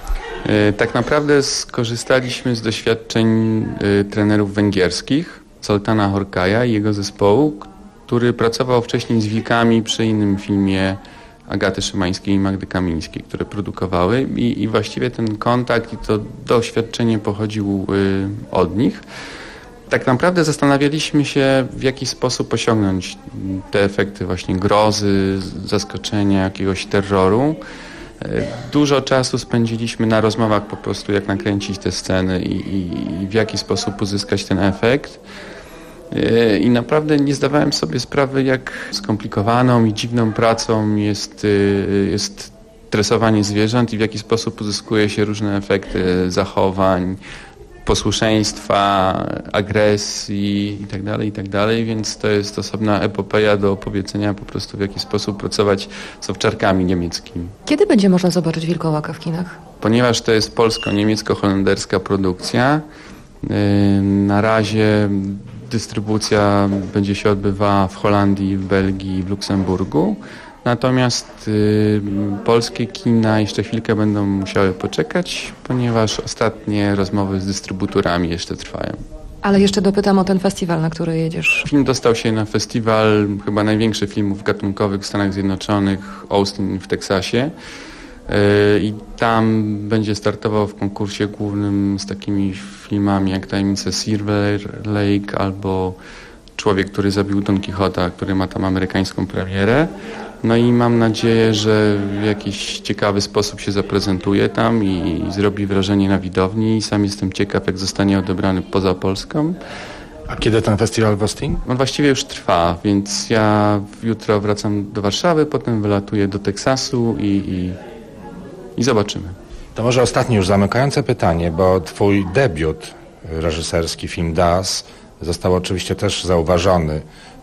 Tak naprawdę skorzystaliśmy z doświadczeń trenerów węgierskich, Zoltana Horkaja i jego zespołu, który pracował wcześniej z wilkami przy innym filmie Agaty Szymańskiej i Magdy Kamińskiej, które produkowały i właściwie ten kontakt i to doświadczenie pochodził od nich. Tak naprawdę zastanawialiśmy się, w jaki sposób osiągnąć te efekty właśnie grozy, zaskoczenia, jakiegoś terroru. Dużo czasu spędziliśmy na rozmowach po prostu, jak nakręcić te sceny i w jaki sposób uzyskać ten efekt. I naprawdę nie zdawałem sobie sprawy, jak skomplikowaną i dziwną pracą jest tresowanie zwierząt i w jaki sposób uzyskuje się różne efekty zachowań, posłuszeństwa, agresji itd., więc to jest osobna epopeja do opowiedzenia po prostu, w jaki sposób pracować z owczarkami niemieckimi. Kiedy będzie można zobaczyć Wilkołaka w kinach? Ponieważ to jest polsko-niemiecko-holenderska produkcja, na razie dystrybucja będzie się odbywała w Holandii, w Belgii i w Luksemburgu. Natomiast polskie kina jeszcze chwilkę będą musiały poczekać, ponieważ ostatnie rozmowy z dystrybutorami jeszcze trwają. Ale jeszcze dopytam o ten festiwal, na który jedziesz. Film dostał się na festiwal chyba największy filmów gatunkowych w Stanach Zjednoczonych, Austin w Teksasie. I tam będzie startował w konkursie głównym z takimi filmami jak Tajemnice Silver Lake albo Człowiek, który zabił Don Quixota, który ma tam amerykańską premierę. No i mam nadzieję, że w jakiś ciekawy sposób się zaprezentuje tam i zrobi wrażenie na widowni. Sam jestem ciekaw, jak zostanie odebrany poza Polską. A kiedy ten festiwal w Austin? On właściwie już trwa, więc ja jutro wracam do Warszawy, potem wylatuję do Teksasu i zobaczymy. To może ostatnie już zamykające pytanie, bo twój debiut reżyserski, film Das, został oczywiście też zauważony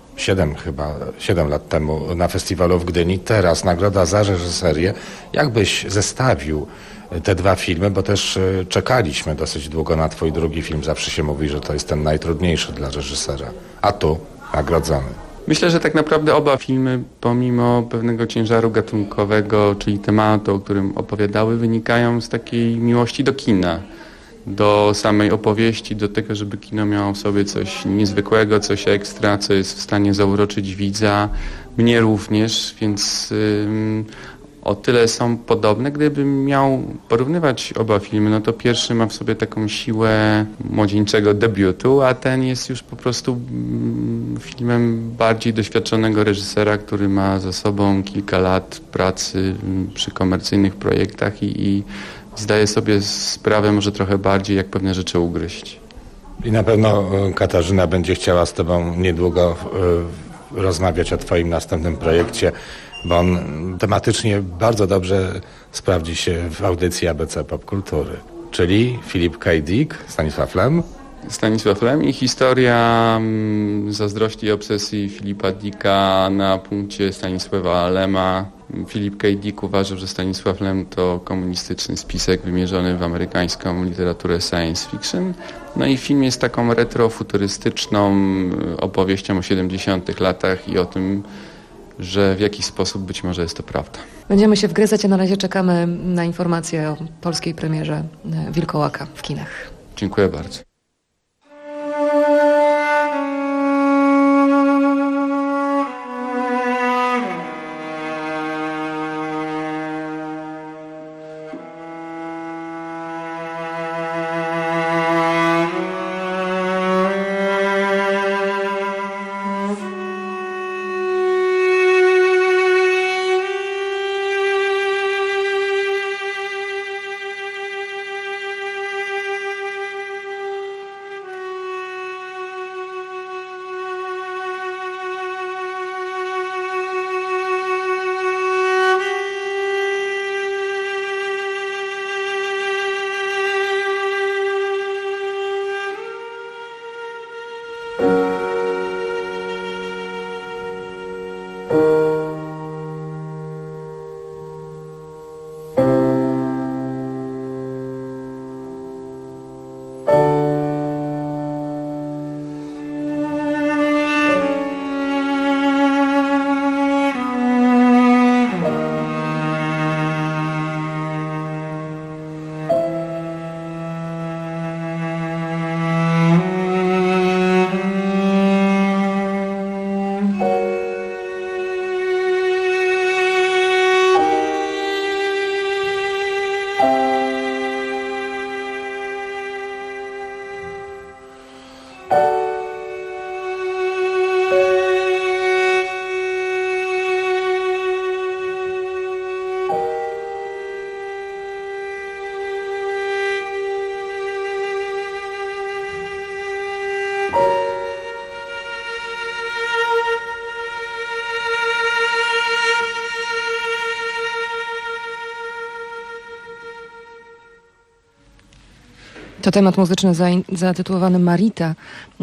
7 lat temu na festiwalu w Gdyni. Teraz nagroda za reżyserię. Jak byś zestawił te dwa filmy, bo też czekaliśmy dosyć długo na twój drugi film. Zawsze się mówi, że to jest ten najtrudniejszy dla reżysera. A tu nagrodzony. Myślę, że tak naprawdę oba filmy, pomimo pewnego ciężaru gatunkowego, czyli tematu, o którym opowiadały, wynikają z takiej miłości do kina, do samej opowieści, do tego, żeby kino miało w sobie coś niezwykłego, coś ekstra, co jest w stanie zauroczyć widza, mnie również, więc o tyle są podobne. Gdybym miał porównywać oba filmy, no to pierwszy ma w sobie taką siłę młodzieńczego debiutu, a ten jest już po prostu filmem bardziej doświadczonego reżysera, który ma za sobą kilka lat pracy przy komercyjnych projektach i zdaje sobie sprawę może trochę bardziej, jak pewne rzeczy ugryźć. I na pewno Katarzyna będzie chciała z tobą niedługo rozmawiać o twoim następnym projekcie, bo on tematycznie bardzo dobrze sprawdzi się w audycji ABC Popkultury. Czyli Filip K. Dick, Stanisław Lem. Stanisław Lem i historia zazdrości i obsesji Filipa Dicka na punkcie Stanisława Lema. Filip K. Dick uważał, że Stanisław Lem to komunistyczny spisek wymierzony w amerykańską literaturę science fiction. No i film jest taką retrofuturystyczną opowieścią o 70. latach i o tym, że w jakiś sposób być może jest to prawda. Będziemy się wgryzać, a na razie czekamy na informacje o polskiej premierze Wilkołaka w kinach. Dziękuję bardzo. To temat muzyczny zatytułowany Marita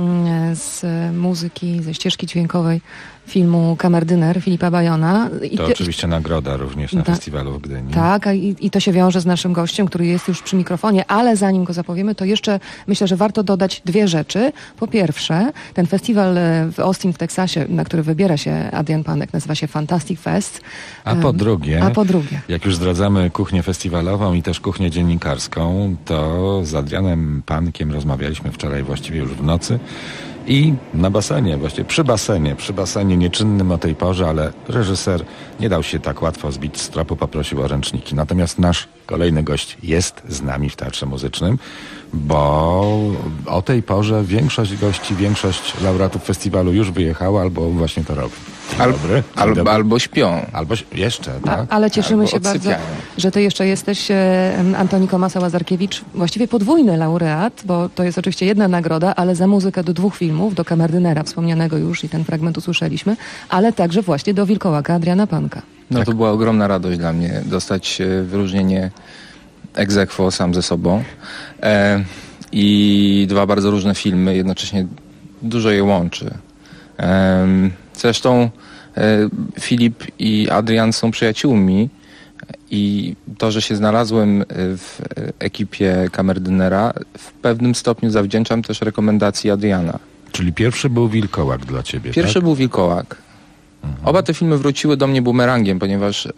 z muzyki, ze ścieżki dźwiękowej filmu Kamerdyner Filipa Bajona. To oczywiście nagroda również na festiwalu w Gdyni. Tak, i to się wiąże z naszym gościem, który jest już przy mikrofonie, ale zanim go zapowiemy, to jeszcze myślę, że warto dodać dwie rzeczy. Po pierwsze, ten festiwal w Austin w Teksasie, na który wybiera się Adrian Panek, nazywa się Fantastic Fest. A po drugie, jak już zdradzamy kuchnię festiwalową i też kuchnię dziennikarską, to z Adrianem Adrianem Pankiem rozmawialiśmy wczoraj, właściwie już w nocy. I na basenie, właściwie przy basenie nieczynnym o tej porze, ale reżyser nie dał się tak łatwo zbić z tropu, poprosił o ręczniki. Natomiast nasz kolejny gość jest z nami w Teatrze Muzycznym, bo o tej porze większość laureatów festiwalu już wyjechała albo właśnie to robi. Albo śpią. Albo jeszcze, tak? Ale cieszymy się bardzo, że ty jeszcze jesteś, Antoni Komasa-Łazarkiewicz, właściwie podwójny laureat, bo to jest oczywiście jedna nagroda, ale za muzykę do 2 filmów, do Kamerdynera wspomnianego już i ten fragment usłyszeliśmy, ale także właśnie do Wilkołaka Adriana Panka. No to była ogromna radość dla mnie dostać wyróżnienie ex aequo sam ze sobą i 2 bardzo różne filmy, jednocześnie dużo je łączy. Zresztą Filip i Adrian są przyjaciółmi i to, że się znalazłem w ekipie Kamerdynera, w pewnym stopniu zawdzięczam też rekomendacji Adriana. Czyli pierwszy był Wilkołak dla ciebie, Pierwszy tak? był Wilkołak. Oba te filmy wróciły do mnie bumerangiem, ponieważ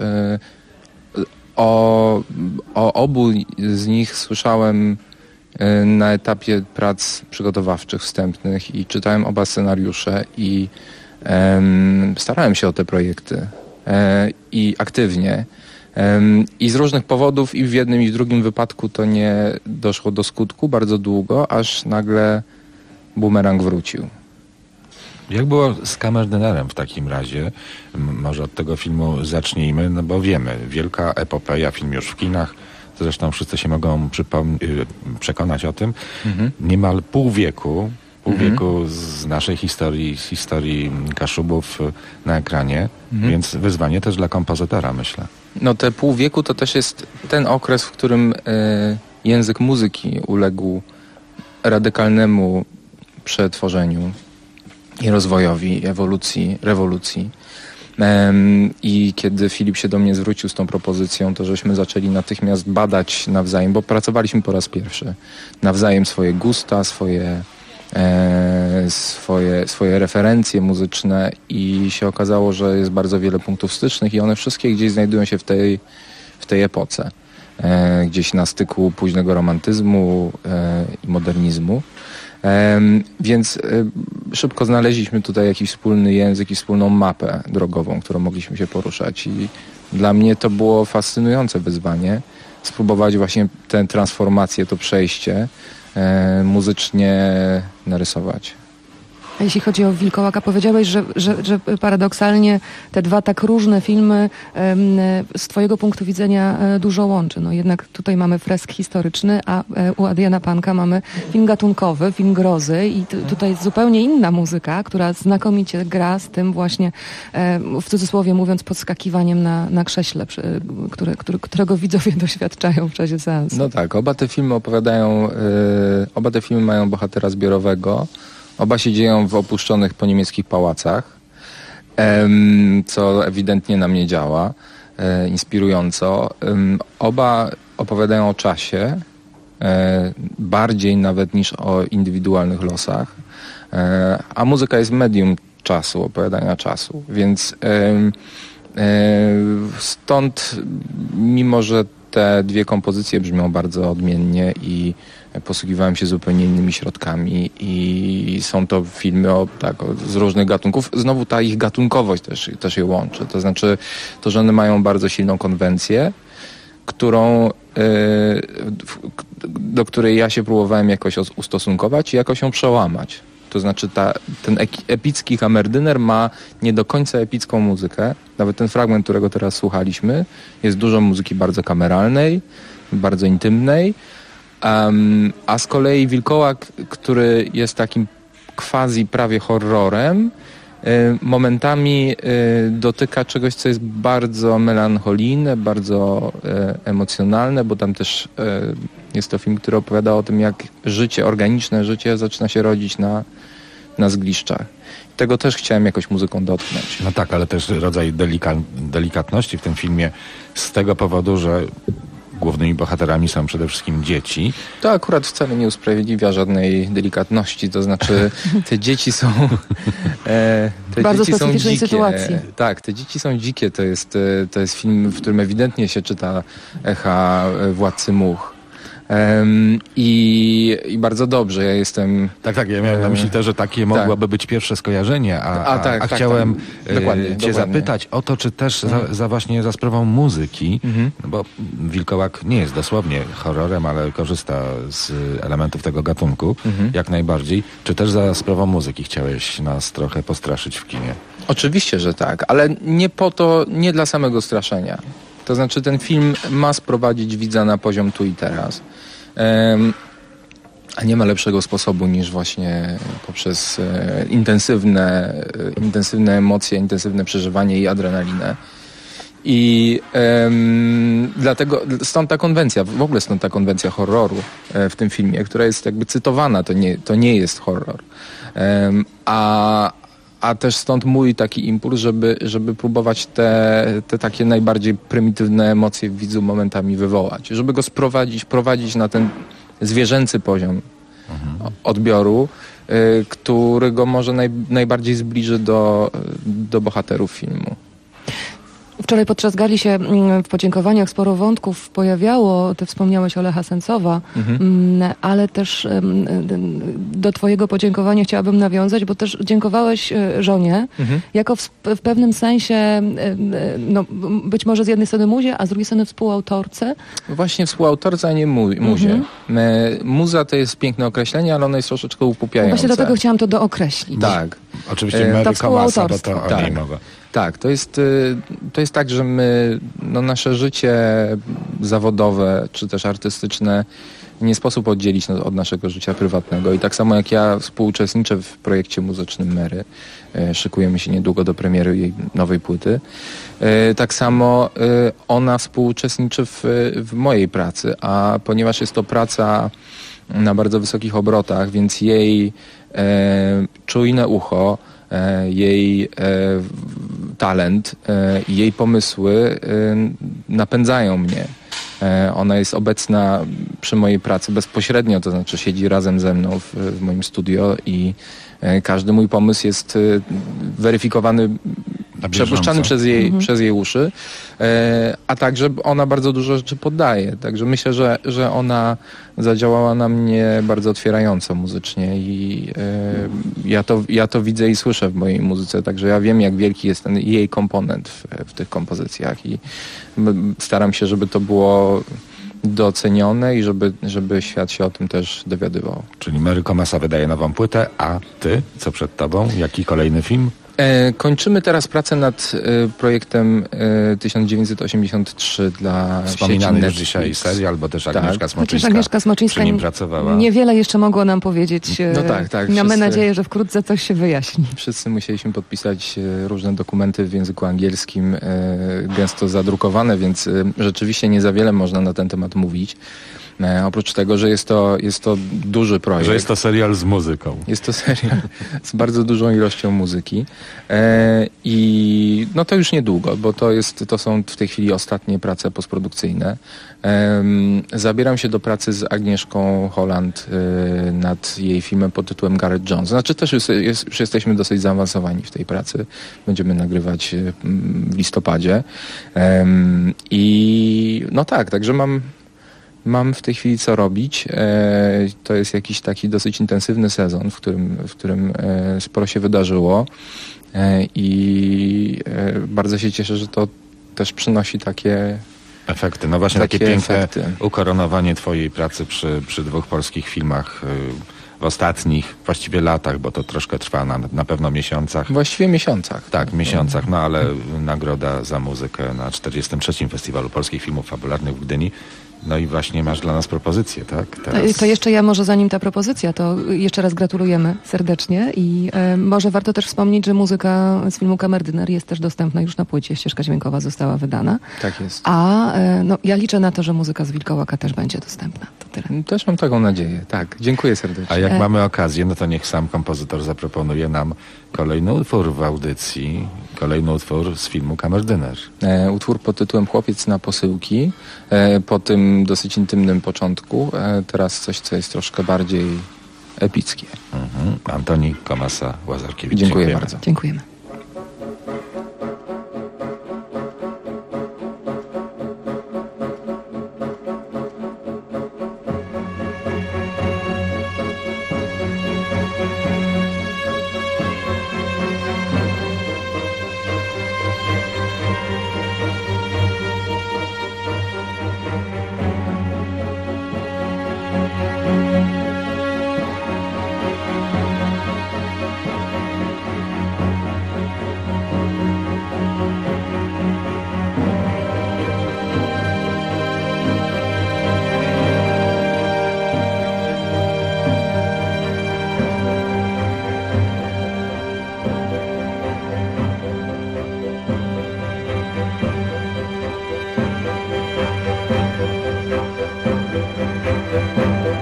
o obu z nich słyszałem na etapie prac przygotowawczych wstępnych i czytałem oba scenariusze i starałem się o te projekty i aktywnie. I z różnych powodów i w jednym i w drugim wypadku to nie doszło do skutku bardzo długo, aż nagle bumerang wrócił. Jak było z Kamerdynerem w takim razie? Może od tego filmu zacznijmy, no bo wiemy, wielka epopeja, film już w kinach, zresztą wszyscy się mogą przekonać o tym. Niemal pół wieku z naszej historii, z historii Kaszubów na ekranie, więc wyzwanie też dla kompozytora, myślę. No te pół wieku to też jest ten okres, w którym język muzyki uległ radykalnemu przetworzeniu i rozwojowi, rewolucji. I kiedy Filip się do mnie zwrócił z tą propozycją, to żeśmy zaczęli natychmiast badać nawzajem, bo pracowaliśmy po raz pierwszy. Nawzajem swoje gusta, swoje referencje muzyczne i się okazało, że jest bardzo wiele punktów stycznych i one wszystkie gdzieś znajdują się w tej epoce. Gdzieś na styku późnego romantyzmu i modernizmu. Więc szybko znaleźliśmy tutaj jakiś wspólny język i wspólną mapę drogową, którą mogliśmy się poruszać i dla mnie to było fascynujące wyzwanie spróbować właśnie tę transformację, to przejście muzycznie narysować. A jeśli chodzi o Wilkołaka, powiedziałeś, że paradoksalnie te 2 tak różne filmy z twojego punktu widzenia dużo łączy. No jednak tutaj mamy fresk historyczny, a u Adriana Panka mamy film gatunkowy, film grozy i tutaj jest zupełnie inna muzyka, która znakomicie gra z tym właśnie, w cudzysłowie mówiąc, podskakiwaniem na krześle, którego widzowie doświadczają w czasie seansu. No tak, oba te filmy mają bohatera zbiorowego. Oba się dzieją w opuszczonych po niemieckich pałacach, co ewidentnie na mnie działa, inspirująco. Oba opowiadają o czasie, bardziej nawet niż o indywidualnych losach, a muzyka jest medium czasu, opowiadania czasu, więc stąd, mimo że te 2 kompozycje brzmią bardzo odmiennie i posługiwałem się zupełnie innymi środkami i są to filmy z różnych gatunków. Znowu ta ich gatunkowość też je łączy. To znaczy to, że one mają bardzo silną konwencję, do której ja się próbowałem jakoś ustosunkować i jakoś ją przełamać. To znaczy ten epicki Kamerdyner ma nie do końca epicką muzykę. Nawet ten fragment, którego teraz słuchaliśmy, jest dużo muzyki bardzo kameralnej, bardzo intymnej. A z kolei Wilkołak, który jest takim quasi prawie horrorem, momentami dotyka czegoś, co jest bardzo melancholijne, bardzo emocjonalne, bo tam też jest to film, który opowiada o tym, jak organiczne życie zaczyna się rodzić na zgliszczach. Tego też chciałem jakoś muzyką dotknąć. No tak, ale też rodzaj delikatności w tym filmie z tego powodu, że głównymi bohaterami są przede wszystkim dzieci. To akurat wcale nie usprawiedliwia żadnej delikatności, to znaczy te dzieci są bardzo specyficznej sytuacji. Tak, te dzieci są dzikie. To jest film, w którym ewidentnie się czyta echa Władcy Much. I bardzo dobrze, ja jestem... Tak, ja miałem na myśli też, że takie mogłoby być pierwsze skojarzenie, a chciałem cię zapytać o to, czy też właśnie za sprawą muzyki, no bo Wilkołak nie jest dosłownie horrorem, ale korzysta z elementów tego gatunku, jak najbardziej. Czy też za sprawą muzyki chciałeś nas trochę postraszyć w kinie? Oczywiście, że tak, ale nie po to, nie dla samego straszenia. To znaczy ten film ma sprowadzić widza na poziom tu i teraz. A nie ma lepszego sposobu niż właśnie poprzez intensywne emocje, intensywne przeżywanie i adrenalinę. I dlatego stąd ta konwencja, w ogóle stąd ta konwencja horroru w tym filmie, która jest jakby cytowana, to nie jest horror. A też stąd mój taki impuls, żeby próbować te takie najbardziej prymitywne emocje w widzu momentami wywołać. Żeby go prowadzić na ten zwierzęcy poziom odbioru, który go może najbardziej zbliży do bohaterów filmu. Wczoraj podczas gali się w podziękowaniach sporo wątków pojawiało. Ty wspomniałeś o Lecha Sencowa, ale też do twojego podziękowania chciałabym nawiązać, bo też dziękowałeś żonie, jako w pewnym sensie, no, być może z jednej strony muzie, a z drugiej strony współautorce. Właśnie współautorce, a nie muzie. Muza to jest piękne określenie, ale ono jest troszeczkę upupiające. Właśnie dlatego chciałam to dookreślić. Tak. Oczywiście Mary Komasa, bo to o niej mowa. Tak, to jest tak, że my, nasze życie zawodowe czy też artystyczne nie sposób oddzielić od naszego życia prywatnego. I tak samo jak ja współuczestniczę w projekcie muzycznym Mary, szykujemy się niedługo do premiery jej nowej płyty, tak samo ona współuczestniczy w mojej pracy, a ponieważ jest to praca na bardzo wysokich obrotach, więc jej czujne ucho, jej talent i jej pomysły napędzają mnie. Ona jest obecna przy mojej pracy bezpośrednio, to znaczy siedzi razem ze mną w moim studio i każdy mój pomysł jest weryfikowany, przepuszczany przez jej uszy, a także ona bardzo dużo rzeczy poddaje. Także myślę, że ona zadziałała na mnie bardzo otwierająco muzycznie i ja to widzę i słyszę w mojej muzyce, także ja wiem, jak wielki jest ten jej komponent w tych kompozycjach i staram się, żeby to było docenione i żeby świat się o tym też dowiadywał. Czyli Mary Komasa wydaje nową płytę, a ty, co przed tobą? Jaki kolejny film? Kończymy teraz pracę nad projektem 1983 dla wspominany już dzisiaj serial, bo też Agnieszka Smoczyńska przy nim pracowała. Niewiele jeszcze mogło nam powiedzieć. No tak. Mamy nadzieję, że wkrótce coś się wyjaśni. Wszyscy musieliśmy podpisać różne dokumenty w języku angielskim, gęsto zadrukowane, więc rzeczywiście nie za wiele można na ten temat mówić. Oprócz tego, że jest to duży projekt. Że jest to serial z muzyką. Jest to serial z bardzo dużą ilością muzyki. I to już niedługo, bo to są w tej chwili ostatnie prace postprodukcyjne. Zabieram się do pracy z Agnieszką Holland nad jej filmem pod tytułem Gareth Jones. Znaczy też już jesteśmy dosyć zaawansowani w tej pracy. Będziemy nagrywać w listopadzie. I także mam w tej chwili co robić. To jest jakiś taki dosyć intensywny sezon, w którym sporo się wydarzyło i bardzo się cieszę, że to też przynosi takie efekty. No właśnie takie piękne ukoronowanie twojej pracy przy dwóch polskich filmach w ostatnich właściwie latach, bo to troszkę trwa na pewno miesiącach. Właściwie miesiącach. Tak, miesiącach, ale nagroda za muzykę na 43. Festiwalu Polskich Filmów Fabularnych w Gdyni. No i właśnie masz dla nas propozycję, tak? Teraz... To jeszcze ja może zanim ta propozycja, to jeszcze raz gratulujemy serdecznie i może warto też wspomnieć, że muzyka z filmu Kamerdyner jest też dostępna już na płycie. Ścieżka dźwiękowa została wydana. Tak jest. A ja liczę na to, że muzyka z Wilkołaka też będzie dostępna. To tyle. Też mam taką nadzieję. Tak, dziękuję serdecznie. A jak mamy okazję, no to niech sam kompozytor zaproponuje nam kolejny utwór w audycji, kolejny utwór z filmu Kamerdyner. Utwór pod tytułem Chłopiec na posyłki. Po tym dosyć intymnym początku. Teraz coś, co jest troszkę bardziej epickie. Antoni Komasa-Łazarkiewicz. Dziękuję bardzo. Dziękujemy.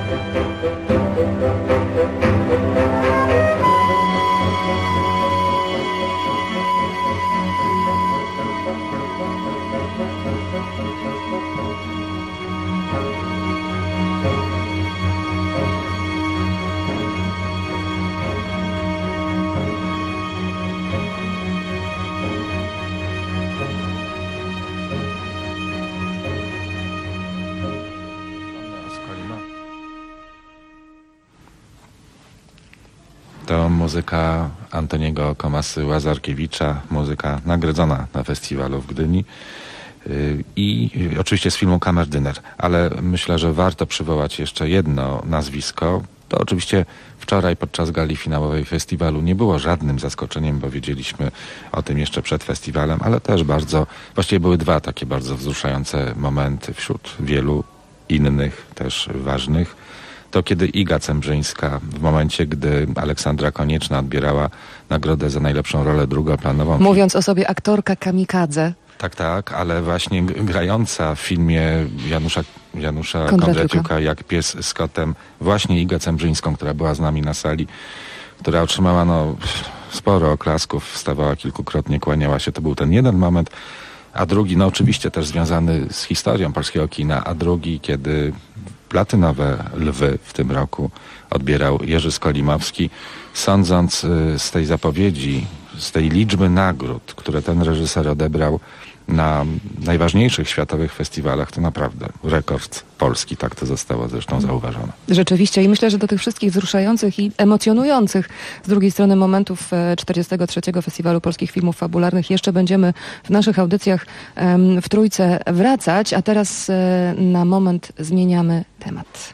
To muzyka Antoniego Komasy-Łazarkiewicza, muzyka nagrodzona na festiwalu w Gdyni i oczywiście z filmu Kamerdyner, ale myślę, że warto przywołać jeszcze jedno nazwisko. To oczywiście wczoraj podczas gali finałowej festiwalu nie było żadnym zaskoczeniem, bo wiedzieliśmy o tym jeszcze przed festiwalem, ale też właściwie były dwa takie bardzo wzruszające momenty wśród wielu innych też ważnych. To kiedy Iga Cembrzyńska w momencie, gdy Aleksandra Konieczna odbierała nagrodę za najlepszą rolę drugoplanową. Mówiąc o sobie aktorka kamikadze. Tak, ale właśnie grająca w filmie Janusza Kondratiuka Jak pies z kotem, właśnie Igę Cembrzyńską, która była z nami na sali, która otrzymała sporo oklasków, wstawała kilkukrotnie, kłaniała się. To był ten jeden moment, a drugi, oczywiście też związany z historią polskiego kina, a drugi, kiedy platynowe Lwy w tym roku odbierał Jerzy Skolimowski. Sądząc z tej zapowiedzi, z tej liczby nagród, które ten reżyser odebrał na najważniejszych światowych festiwalach, to naprawdę rekord polski, tak to zostało zresztą zauważone. Rzeczywiście i myślę, że do tych wszystkich wzruszających i emocjonujących z drugiej strony momentów 43. Festiwalu Polskich Filmów Fabularnych jeszcze będziemy w naszych audycjach w Trójce wracać, a teraz na moment zmieniamy temat.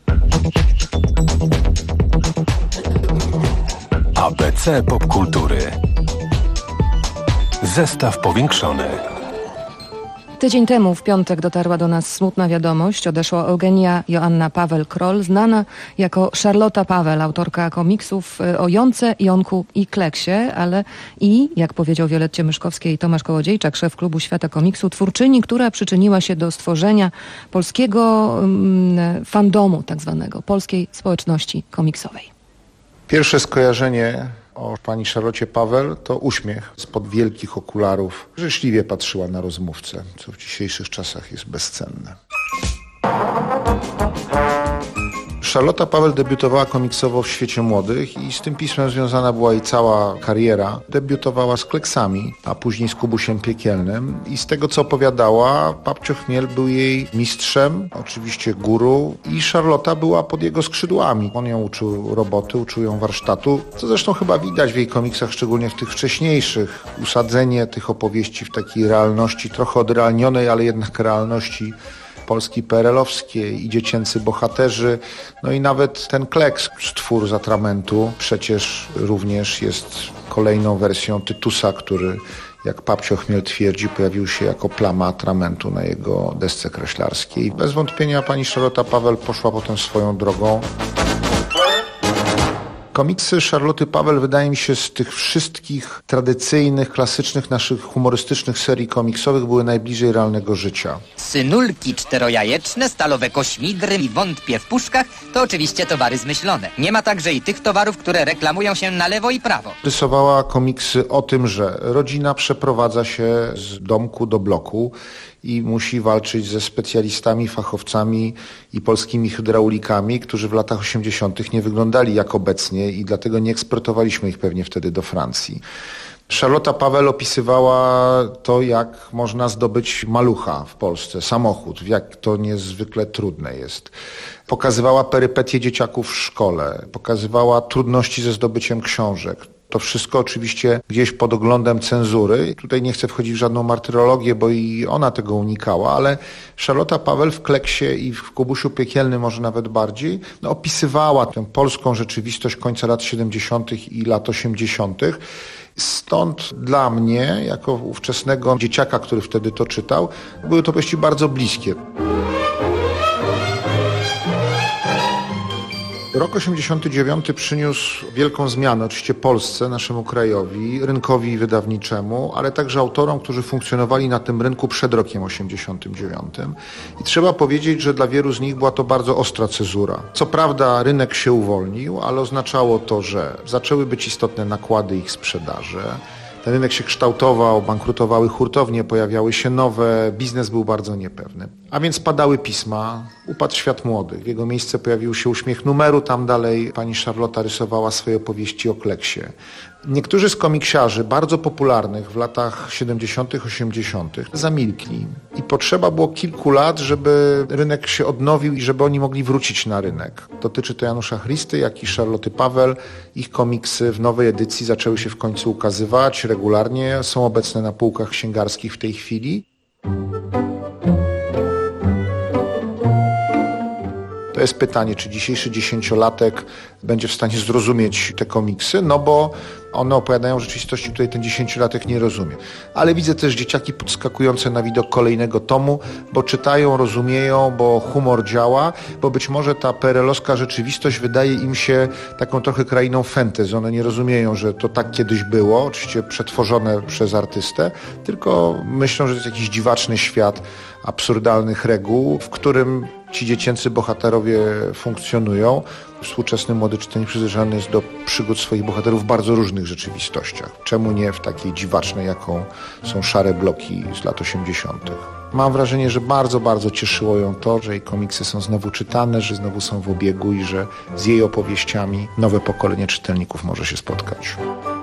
ABC Popkultury. Zestaw powiększony. Tydzień temu, w piątek, dotarła do nas smutna wiadomość. Odeszła Eugenia Joanna Pawel-Kroll, znana jako Charlotta Pawel, autorka komiksów o Jonce, Jonku i Kleksie, ale jak powiedział Violetcie Myszkowskiej i Tomasz Kołodziejczak, szef Klubu Świata Komiksu, twórczyni, która przyczyniła się do stworzenia polskiego fandomu, tak zwanego, polskiej społeczności komiksowej. Pierwsze skojarzenie o pani Charlotcie Pawel to uśmiech spod wielkich okularów. Życzliwie patrzyła na rozmówcę, co w dzisiejszych czasach jest bezcenne. Charlotta Pawel debiutowała komiksowo w Świecie Młodych i z tym pismem związana była jej cała kariera. Debiutowała z Kleksami, a później z Kubusiem Piekielnym i z tego, co opowiadała, Papcio Chmiel był jej mistrzem, oczywiście guru i Charlotta była pod jego skrzydłami. On ją uczył roboty, uczył ją warsztatu, co zresztą chyba widać w jej komiksach, szczególnie w tych wcześniejszych. Usadzenie tych opowieści w takiej realności, trochę odrealnionej, ale jednak realności Polski PRL-owskiej i dziecięcy bohaterzy, no i nawet ten Kleks, stwór z atramentu, przecież również jest kolejną wersją Tytusa, który, jak Papcio Chmiel twierdzi, pojawił się jako plama atramentu na jego desce kreślarskiej. Bez wątpienia pani Charlotta Pawel poszła potem swoją drogą. Komiksy Charlotty Pawel, wydaje mi się, z tych wszystkich tradycyjnych, klasycznych naszych humorystycznych serii komiksowych były najbliżej realnego życia. Synulki czterojajeczne, stalowe kośmidry i wątpie w puszkach to oczywiście towary zmyślone. Nie ma także i tych towarów, które reklamują się na lewo i prawo. Rysowała komiksy o tym, że rodzina przeprowadza się z domku do bloku i musi walczyć ze specjalistami, fachowcami i polskimi hydraulikami, którzy w latach 80. nie wyglądali jak obecnie i dlatego nie eksportowaliśmy ich pewnie wtedy do Francji. Charlotta Pawel opisywała to, jak można zdobyć malucha w Polsce, samochód, jak to niezwykle trudne jest. Pokazywała perypetie dzieciaków w szkole, pokazywała trudności ze zdobyciem książek. To wszystko oczywiście gdzieś pod oglądem cenzury. Tutaj nie chcę wchodzić w żadną martyrologię, bo i ona tego unikała, ale Charlotta Pawel w Kleksie i w Kubusiu Piekielnym może nawet bardziej opisywała tę polską rzeczywistość końca lat 70. i lat 80. Stąd dla mnie, jako ówczesnego dzieciaka, który wtedy to czytał, były to opowieści bardzo bliskie. Rok 89 przyniósł wielką zmianę, oczywiście Polsce, naszemu krajowi, rynkowi wydawniczemu, ale także autorom, którzy funkcjonowali na tym rynku przed rokiem 89. I trzeba powiedzieć, że dla wielu z nich była to bardzo ostra cezura. Co prawda rynek się uwolnił, ale oznaczało to, że zaczęły być istotne nakłady ich sprzedaży. Ten rynek się kształtował, bankrutowały hurtownie, pojawiały się nowe, biznes był bardzo niepewny. A więc padały pisma, upadł Świat Młodych, w jego miejsce pojawił się Uśmiech Numeru, tam dalej pani Charlotta rysowała swoje opowieści o Kleksie. Niektórzy z komiksiarzy, bardzo popularnych w latach 70., 80., zamilkli i potrzeba było kilku lat, żeby rynek się odnowił i żeby oni mogli wrócić na rynek. Dotyczy to Janusza Christy, jak i Charlotty Paweł. Ich komiksy w nowej edycji zaczęły się w końcu ukazywać regularnie, są obecne na półkach księgarskich w tej chwili. To jest pytanie, czy dzisiejszy 10-latek będzie w stanie zrozumieć te komiksy, no bo one opowiadają rzeczywistości, której ten 10-latek nie rozumie. Ale widzę też dzieciaki podskakujące na widok kolejnego tomu, bo czytają, rozumieją, bo humor działa, bo być może ta perelowska rzeczywistość wydaje im się taką trochę krainą fantasy. One nie rozumieją, że to tak kiedyś było, oczywiście przetworzone przez artystę, tylko myślą, że to jest jakiś dziwaczny świat absurdalnych reguł, w którym ci dziecięcy bohaterowie funkcjonują. Współczesny młody czytelnik przyzwyczajony jest do przygód swoich bohaterów w bardzo różnych rzeczywistościach. Czemu nie w takiej dziwacznej, jaką są Szare bloki z lat 80. Mam wrażenie, że bardzo, bardzo cieszyło ją to, że jej komiksy są znowu czytane, że znowu są w obiegu i że z jej opowieściami nowe pokolenie czytelników może się spotkać.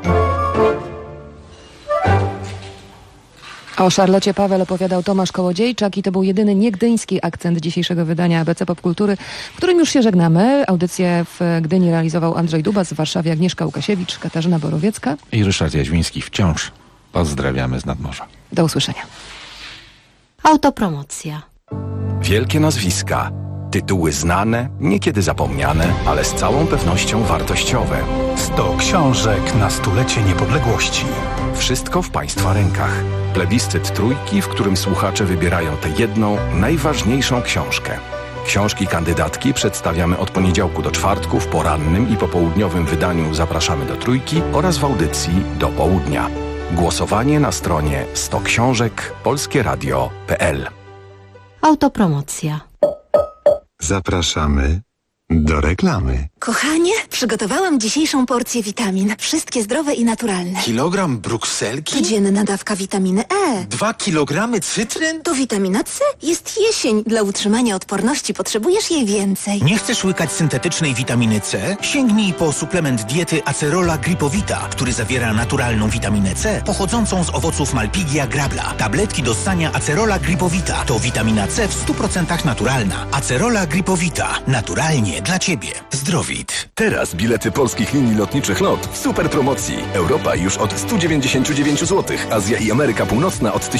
O Charlotcie Paweł opowiadał Tomasz Kołodziejczak i to był jedyny niegdyński akcent dzisiejszego wydania ABC Popkultury, w którym już się żegnamy. Audycję w Gdyni realizował Andrzej Dubas, w Warszawie Agnieszka Łukasiewicz, Katarzyna Borowiecka i Ryszard Jaźwiński wciąż. Pozdrawiamy z nadmorza. Do usłyszenia. Autopromocja. Wielkie nazwiska, tytuły znane, niekiedy zapomniane, ale z całą pewnością wartościowe. 100 książek na stulecie niepodległości. Wszystko w Państwa rękach. Plebiscyt Trójki, w którym słuchacze wybierają tę jedną, najważniejszą książkę. Książki kandydatki przedstawiamy od poniedziałku do czwartku w porannym i popołudniowym wydaniu Zapraszamy do Trójki oraz w audycji do południa. Głosowanie na stronie 100 książek polskieradio.pl. Autopromocja. Zapraszamy do reklamy. Kochanie, przygotowałam dzisiejszą porcję witamin. Wszystkie zdrowe i naturalne. Kilogram brukselki? Codzienna dawka witaminy E. 2 kilogramy cytryn? To witamina C. Jest jesień. Dla utrzymania odporności potrzebujesz jej więcej. Nie chcesz łykać syntetycznej witaminy C? Sięgnij po suplement diety Acerola Gripowita, który zawiera naturalną witaminę C pochodzącą z owoców Malpighia grabla. Tabletki do ssania Acerola Gripowita to witamina C w 100% naturalna. Acerola Gripowita. Naturalnie dla Ciebie. Zdrowit. Teraz bilety polskich linii lotniczych LOT w super promocji. Europa już od 199 zł, Azja i Ameryka Północna od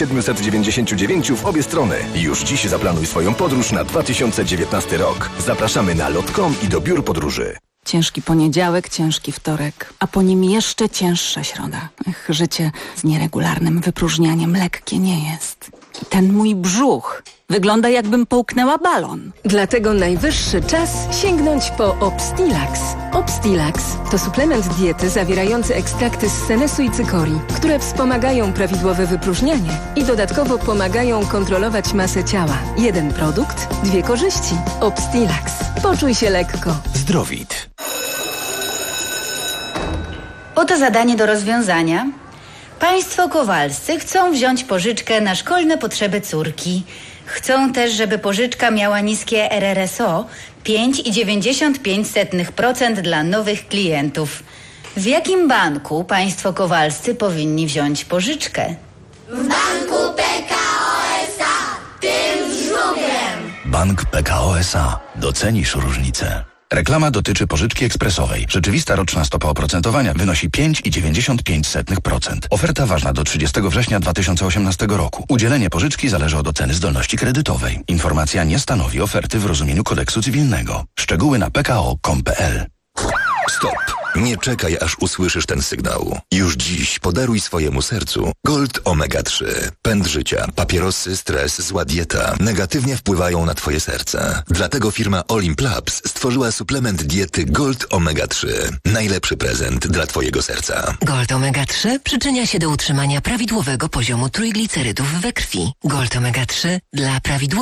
1799 w obie strony. Już dziś zaplanuj swoją podróż na 2019 rok. Zapraszamy na lot.com i do biur podróży. Ciężki poniedziałek, ciężki wtorek, a po nim jeszcze cięższa środa. Życie z nieregularnym wypróżnianiem lekkie nie jest. Ten mój brzuch wygląda, jakbym połknęła balon. Dlatego najwyższy czas sięgnąć po Obstilax. Obstilax to suplement diety zawierający ekstrakty z senesu i cykorii, które wspomagają prawidłowe wypróżnianie i dodatkowo pomagają kontrolować masę ciała. Jeden produkt, dwie korzyści. Obstilax. Poczuj się lekko. Zdrowit. Oto zadanie do rozwiązania. Państwo Kowalscy chcą wziąć pożyczkę na szkolne potrzeby córki. Chcą też, żeby pożyczka miała niskie RRSO 5,95% dla nowych klientów. W jakim banku państwo Kowalscy powinni wziąć pożyczkę? W banku PKO SA, tym z żubrem. Bank PKO SA. Docenisz różnicę. Reklama dotyczy pożyczki ekspresowej. Rzeczywista roczna stopa oprocentowania wynosi 5,95%. Oferta ważna do 30 września 2018 roku. Udzielenie pożyczki zależy od oceny zdolności kredytowej. Informacja nie stanowi oferty w rozumieniu kodeksu cywilnego. Szczegóły na pko.com.pl. Stop. Nie czekaj, aż usłyszysz ten sygnał. Już dziś podaruj swojemu sercu Gold Omega 3. Pęd życia, papierosy, stres, zła dieta negatywnie wpływają na twoje serce. Dlatego firma Olimp Labs stworzyła suplement diety Gold Omega 3. Najlepszy prezent dla twojego serca. Gold Omega 3 przyczynia się do utrzymania prawidłowego poziomu trójglicerydów we krwi. Gold Omega 3 dla prawidłowego